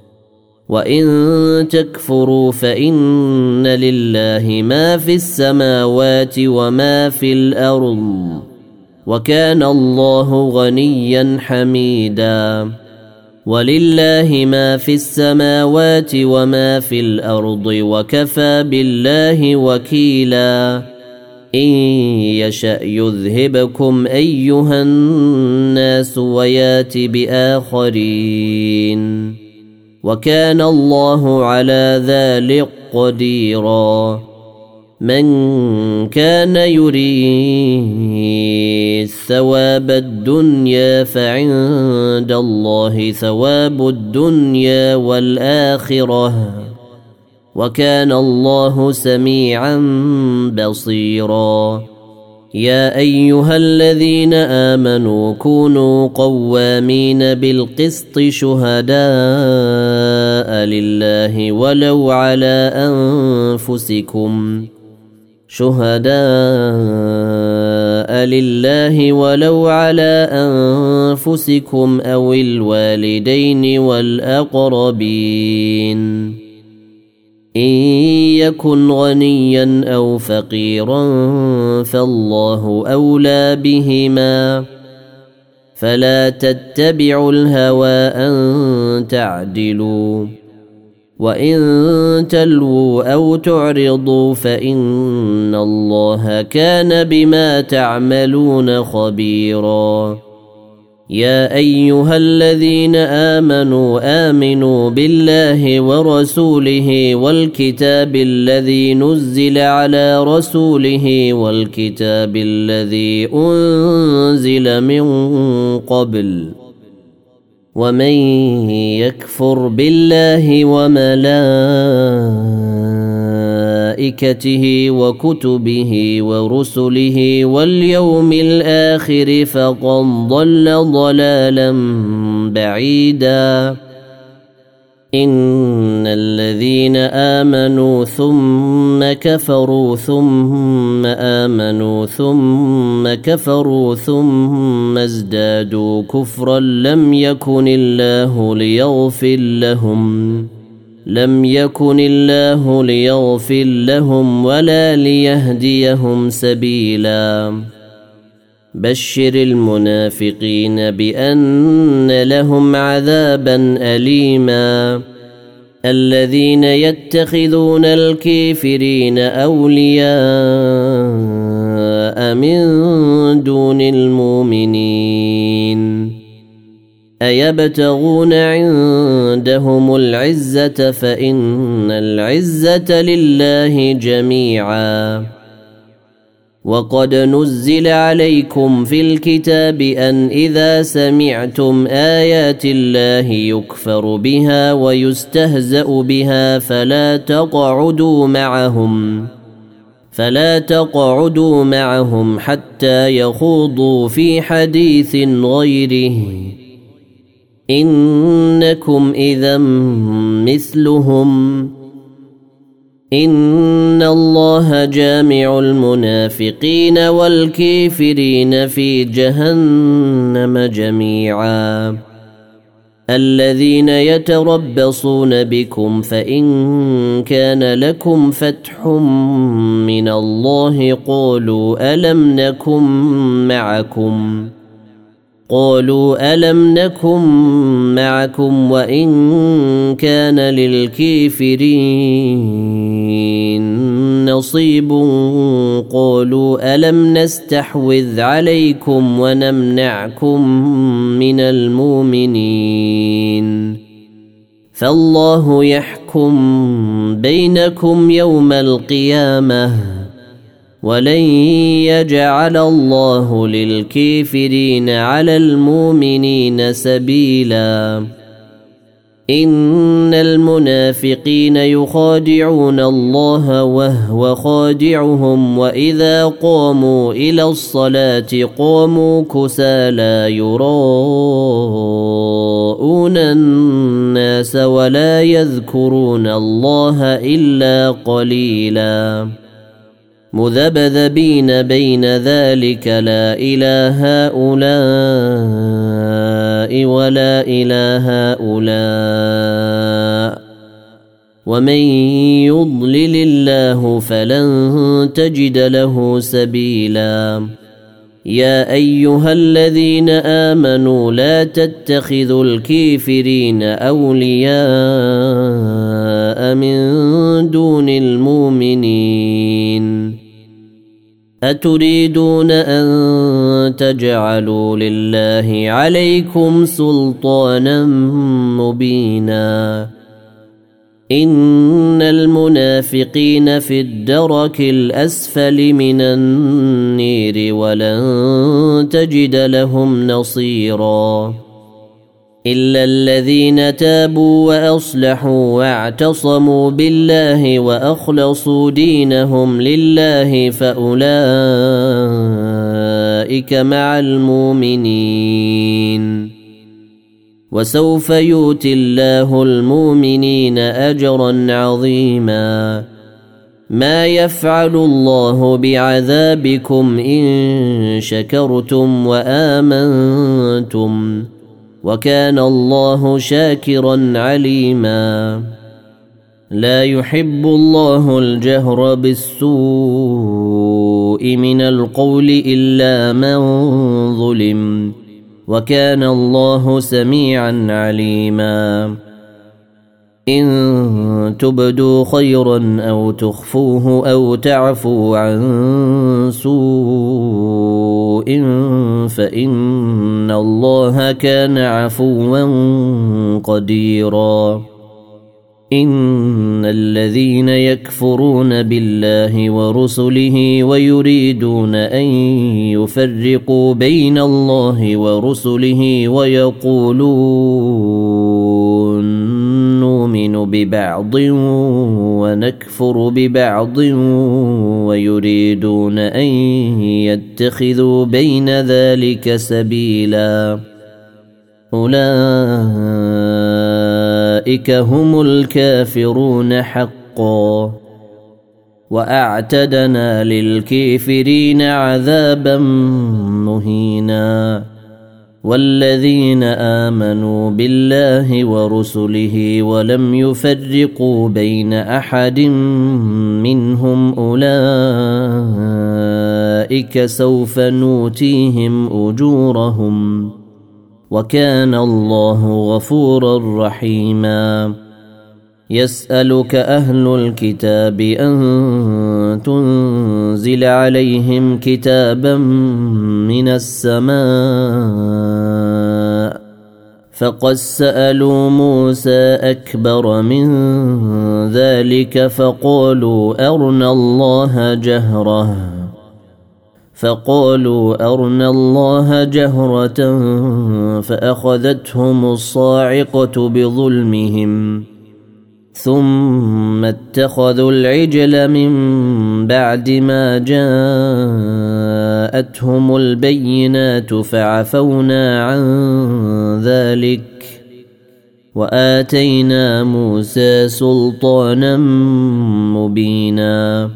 وإن تكفروا فإن لله ما في السماوات وما في الأرض وكان الله غنيا حميدا. ولله ما في السماوات وما في الأرض وكفى بالله وكيلا. إن يشأ يذهبكم أيها الناس ويات بآخرين وكان الله على ذلك قديرا. من كان يريد ثواب الدنيا فعند الله ثواب الدنيا والآخرة وكان الله سميعا بصيرا. يا أيها الذين آمنوا كونوا قوامين بالقسط شهداء لله ولو على أنفسكم شهداء لله ولو على أنفسكم أو الوالدين والأقربين إن يكن غنيا أو فقيرا فالله أولى بهما فلا تتبعوا الهوى أن تعدلوا وإن تلووا أو تعرضوا فإن الله كان بما تعملون خبيرا. يا أيها الذين آمنوا آمنوا بالله ورسوله والكتاب الذي نزل على رسوله والكتاب الذي أنزل من قبل ومن يكفر بالله وملائكته وملائكته وكتبه ورسله واليوم الآخر فقد ضل ضلالا بعيدا إن الذين آمنوا ثم كفروا ثم آمنوا ثم كفروا ثم ازدادوا كفرا لم يكن الله ليغفر لهم لم يكن الله ليغفر لهم ولا ليهديهم سبيلا بشر المنافقين بأن لهم عذابا أليما الذين يتخذون الكافرين أولياء من دون المؤمنين أيبتغون عندهم العزة فإن العزة لله جميعا وقد نزل عليكم في الكتاب أن إذا سمعتم آيات الله يكفر بها ويستهزأ بها فلا تقعدوا معهم فلا تقعدوا معهم حتى يخوضوا في حديث غيره إنكم إذا مثلهم إن الله جامع المنافقين والكافرين في جهنم جميعا الذين يتربصون بكم فإن كان لكم فتح من الله قالوا ألم نكن معكم قالوا ألم نكن معكم وإن كان للكافرين نصيب قالوا ألم نستحوذ عليكم ونمنعكم من المؤمنين فالله يحكم بينكم يوم القيامة ولن يجعل الله للكافرين على المؤمنين سبيلا إن المنافقين يخادعون الله وهو خادعهم وإذا قاموا إلى الصلاة قاموا كسالى يراءون الناس ولا يذكرون الله إلا قليلا مذبذبين بين ذلك لا إله هؤلاء ولا إله هؤلاء ومن يضلل الله فلن تجد له سبيلا يا أيها الذين آمنوا لا تتخذوا الكافرين أولياء من دون المؤمنين أتريدون أن تجعلوا لله عليكم سلطانا مبينا إن المنافقين في الدرك الأسفل من النير ولن تجد لهم نصيرا إلا الذين تابوا وأصلحوا واعتصموا بالله وأخلصوا دينهم لله فأولئك مع المؤمنين وسوف يؤتي الله المؤمنين أجرا عظيما ما يفعل الله بعذابكم إن شكرتم وآمنتم وكان الله شاكرا عليما لا يحب الله الجهر بالسوء من القول إلا من ظلم وكان الله سميعا عليما إن تبدوا خيرا أو تخفوه أو تعفوا عن سوء فإن الله كان عفوا قديرا إن الذين يكفرون بالله ورسله ويريدون أن يفرقوا بين الله ورسله ويقولون نؤمن ببعض ونكفر ببعض ويريدون أن يتخذوا بين ذلك سبيلا أولئك هم الكافرون حقا وأعتدنا للكافرين عذابا مهينا والذين آمنوا بالله ورسله ولم يفرقوا بين أحد منهم أولئك سوف نؤتيهم أجورهم وكان الله غفورا رحيما يسألك أهل الكتاب أن تنزل عليهم كتابا من السماء فقد سألوا موسى أكبر من ذلك فقالوا أرنا الله جهرة فقالوا أرنا الله جهرة فأخذتهم الصاعقة بظلمهم ثم اتخذوا العجل من بعد ما جاءتهم البينات فعفونا عن ذلك وآتينا موسى سلطانا مبينا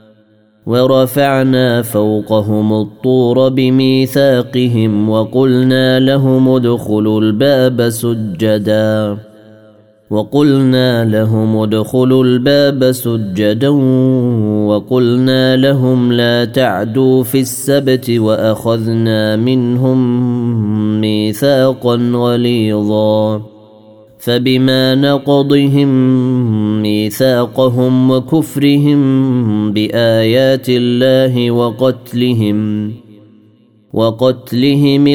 ورفعنا فوقهم الطور بميثاقهم وقلنا لهم ادخلوا الباب سجدا وقلنا لهم ادخلوا الباب سجدا وقلنا لهم لا تعدوا في السبت وأخذنا منهم ميثاقا غليظا فبما نقضهم ميثاقهم وكفرهم بآيات الله وقتلهم وقتلهم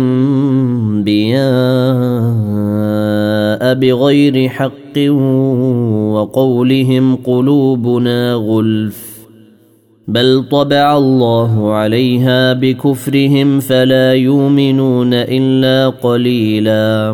الأنبياء بغير حق وقولهم قلوبنا غلف بل طبع الله عليها بكفرهم فلا يؤمنون إلا قليلا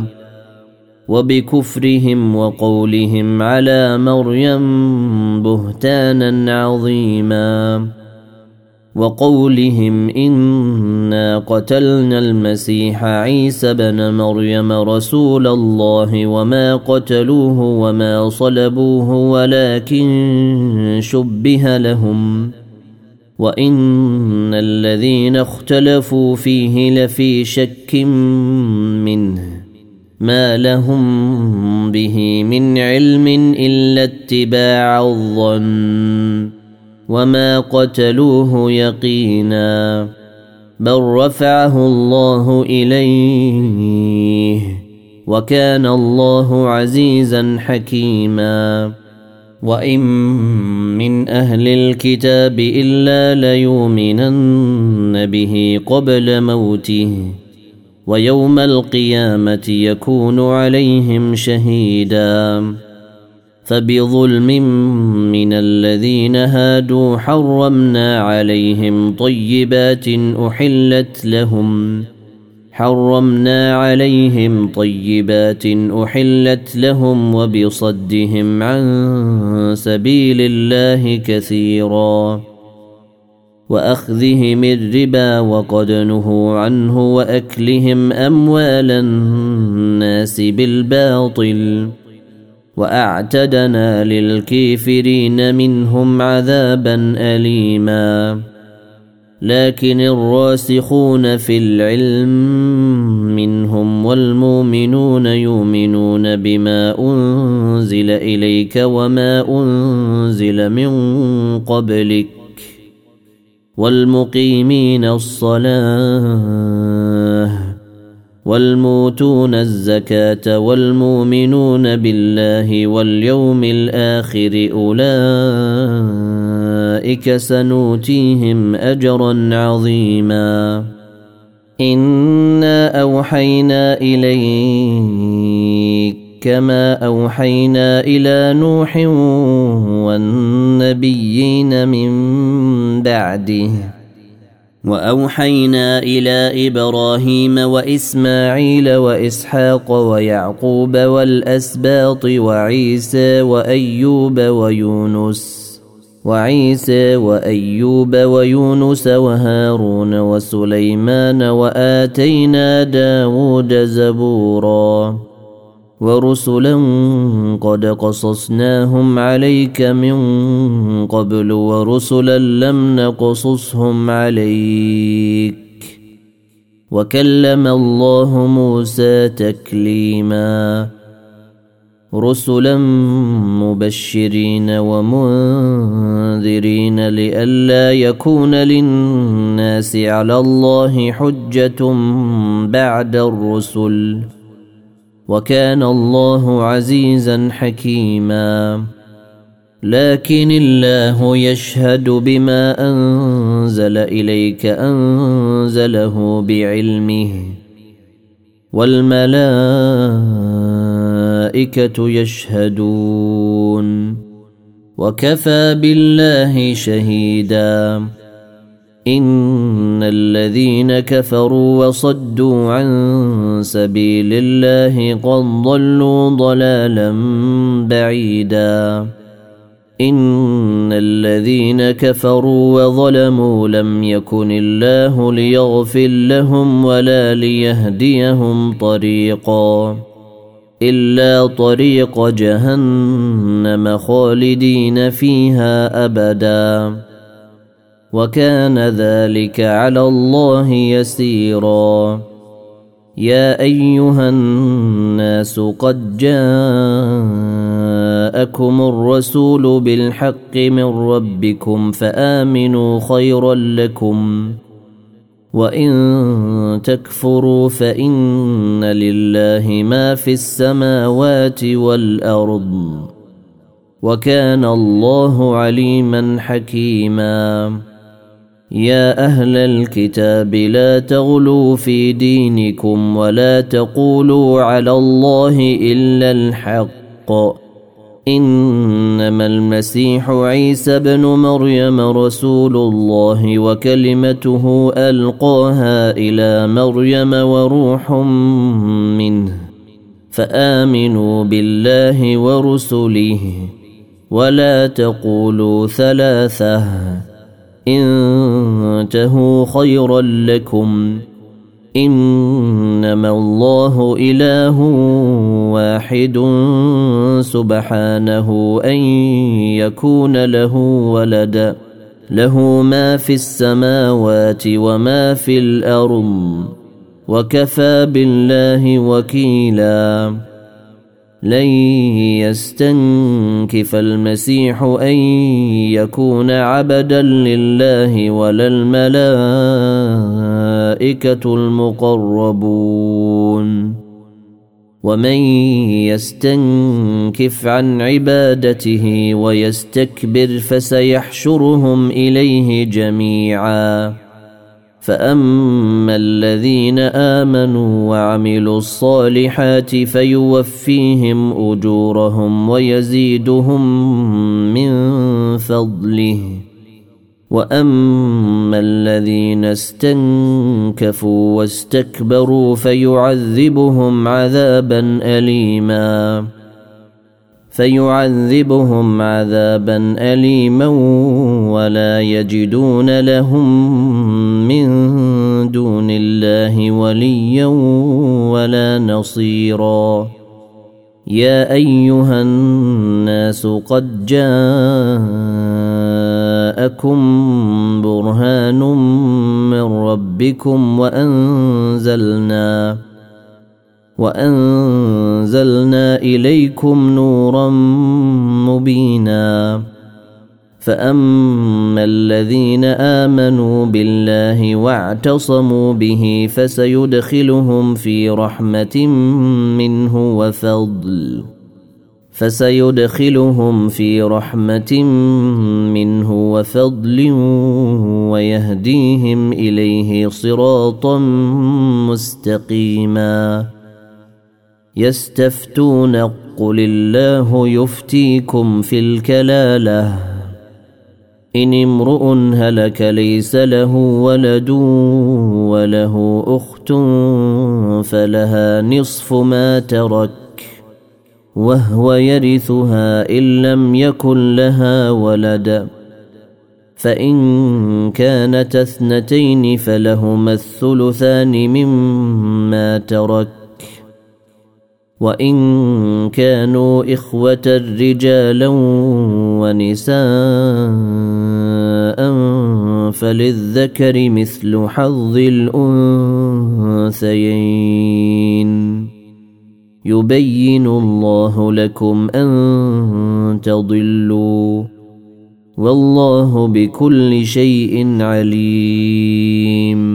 وبكفرهم وقولهم على مريم بهتانا عظيما وقولهم إنا قتلنا المسيح عيسى بن مريم رسول الله وما قتلوه وما صلبوه ولكن شبه لهم وإن الذين اختلفوا فيه لفي شك منه ما لهم به من علم إلا اتباع الظن وما قتلوه يقينا بل رفعه الله إليه وكان الله عزيزا حكيما وإن من أهل الكتاب إلا ليؤمنن به قبل موته ويوم القيامة يكون عليهم شهيدا فبظلم من الذين هادوا حرمنا عليهم طيبات أحلت لهم حرمنا عليهم طيبات أحلت لهم وبصدهم عن سبيل الله كثيرا وأخذهم الربا وقد نهوا عنه وأكلهم أموال الناس بالباطل وأعتدنا للكافرين منهم عذابا أليما لكن الراسخون في العلم منهم والمؤمنون يؤمنون بما أنزل إليك وما أنزل من قبلك والمقيمين الصلاة والموتون الزكاة والمؤمنون بالله واليوم الآخر أولئك سنؤتيهم أجرا عظيما إنا أوحينا إليك كما أوحينا إلى نوح والنبيين من بعده وأوحينا إلى إبراهيم وإسماعيل وإسحاق ويعقوب والأسباط وعيسى وأيوب ويونس وعيسى وأيوب ويونس وهارون وسليمان وآتينا داود زبورا ورسلا قد قصصناهم عليك من قبل ورسلا لم نقصصهم عليك وكلم الله موسى تكليما رسلا مبشرين ومنذرين لئلا يكون للناس على الله حجة بعد الرسل وكان الله عزيزا حكيما لكن الله يشهد بما أنزل إليك أنزله بعلمه والملائكة يشهدون وكفى بالله شهيدا إن الذين كفروا وصدوا عن سبيل الله قد ضلوا ضلالا بعيدا إن الذين كفروا وظلموا لم يكن الله ليغفر لهم ولا ليهديهم طريقا إلا طريق جهنم خالدين فيها أبدا وكان ذلك على الله يسيرا يا أيها الناس قد جاءكم الرسول بالحق من ربكم فآمنوا خيرا لكم وإن تكفروا فإن لله ما في السماوات والأرض وكان الله عليما حكيما يا أهل الكتاب لا تغلوا في دينكم ولا تقولوا على الله إلا الحق إنما المسيح عيسى بن مريم رسول الله وكلمته ألقاها إلى مريم وروح منه فآمنوا بالله ورسله ولا تقولوا ثلاثة انتهوا خيرا لكم إنما الله إله واحد سبحانه أن يكون له ولد له ما في السماوات وما في الأرض وكفى بالله وكيلا لن يستنكف المسيح أن يكون عبدا لله ولا الملائكة المقربون ومن يستنكف عن عبادته ويستكبر فسيحشرهم إليه جميعا فأما الذين آمنوا وعملوا الصالحات فيوفيهم أجورهم ويزيدهم من فضله وأما الذين استنكفوا واستكبروا فيعذبهم عذابا أليما فيعذبهم عذابا أليما ولا يجدون لهم من دون الله وليا ولا نصيرا يا أيها الناس قد جاءكم برهان من ربكم وأنزلنا وأنزلنا إليكم نورا مبينا فأما الذين آمنوا بالله واعتصموا به فسيدخلهم في رحمة منه وفضل فسيدخلهم في رحمة منه وفضل ويهديهم إليه صراطا مستقيما يستفتون قل الله يفتيكم في الكلالة إن امرؤ هلك ليس له ولد وله أخت فلها نصف ما ترك وهو يرثها إن لم يكن لها ولد فإن كانت اثنتين فلهما الثلثان مما ترك وإن كانوا إخوة رجالا ونساء فللذكر مثل حظ الأنثيين يبين الله لكم أن تضلوا والله بكل شيء عليم.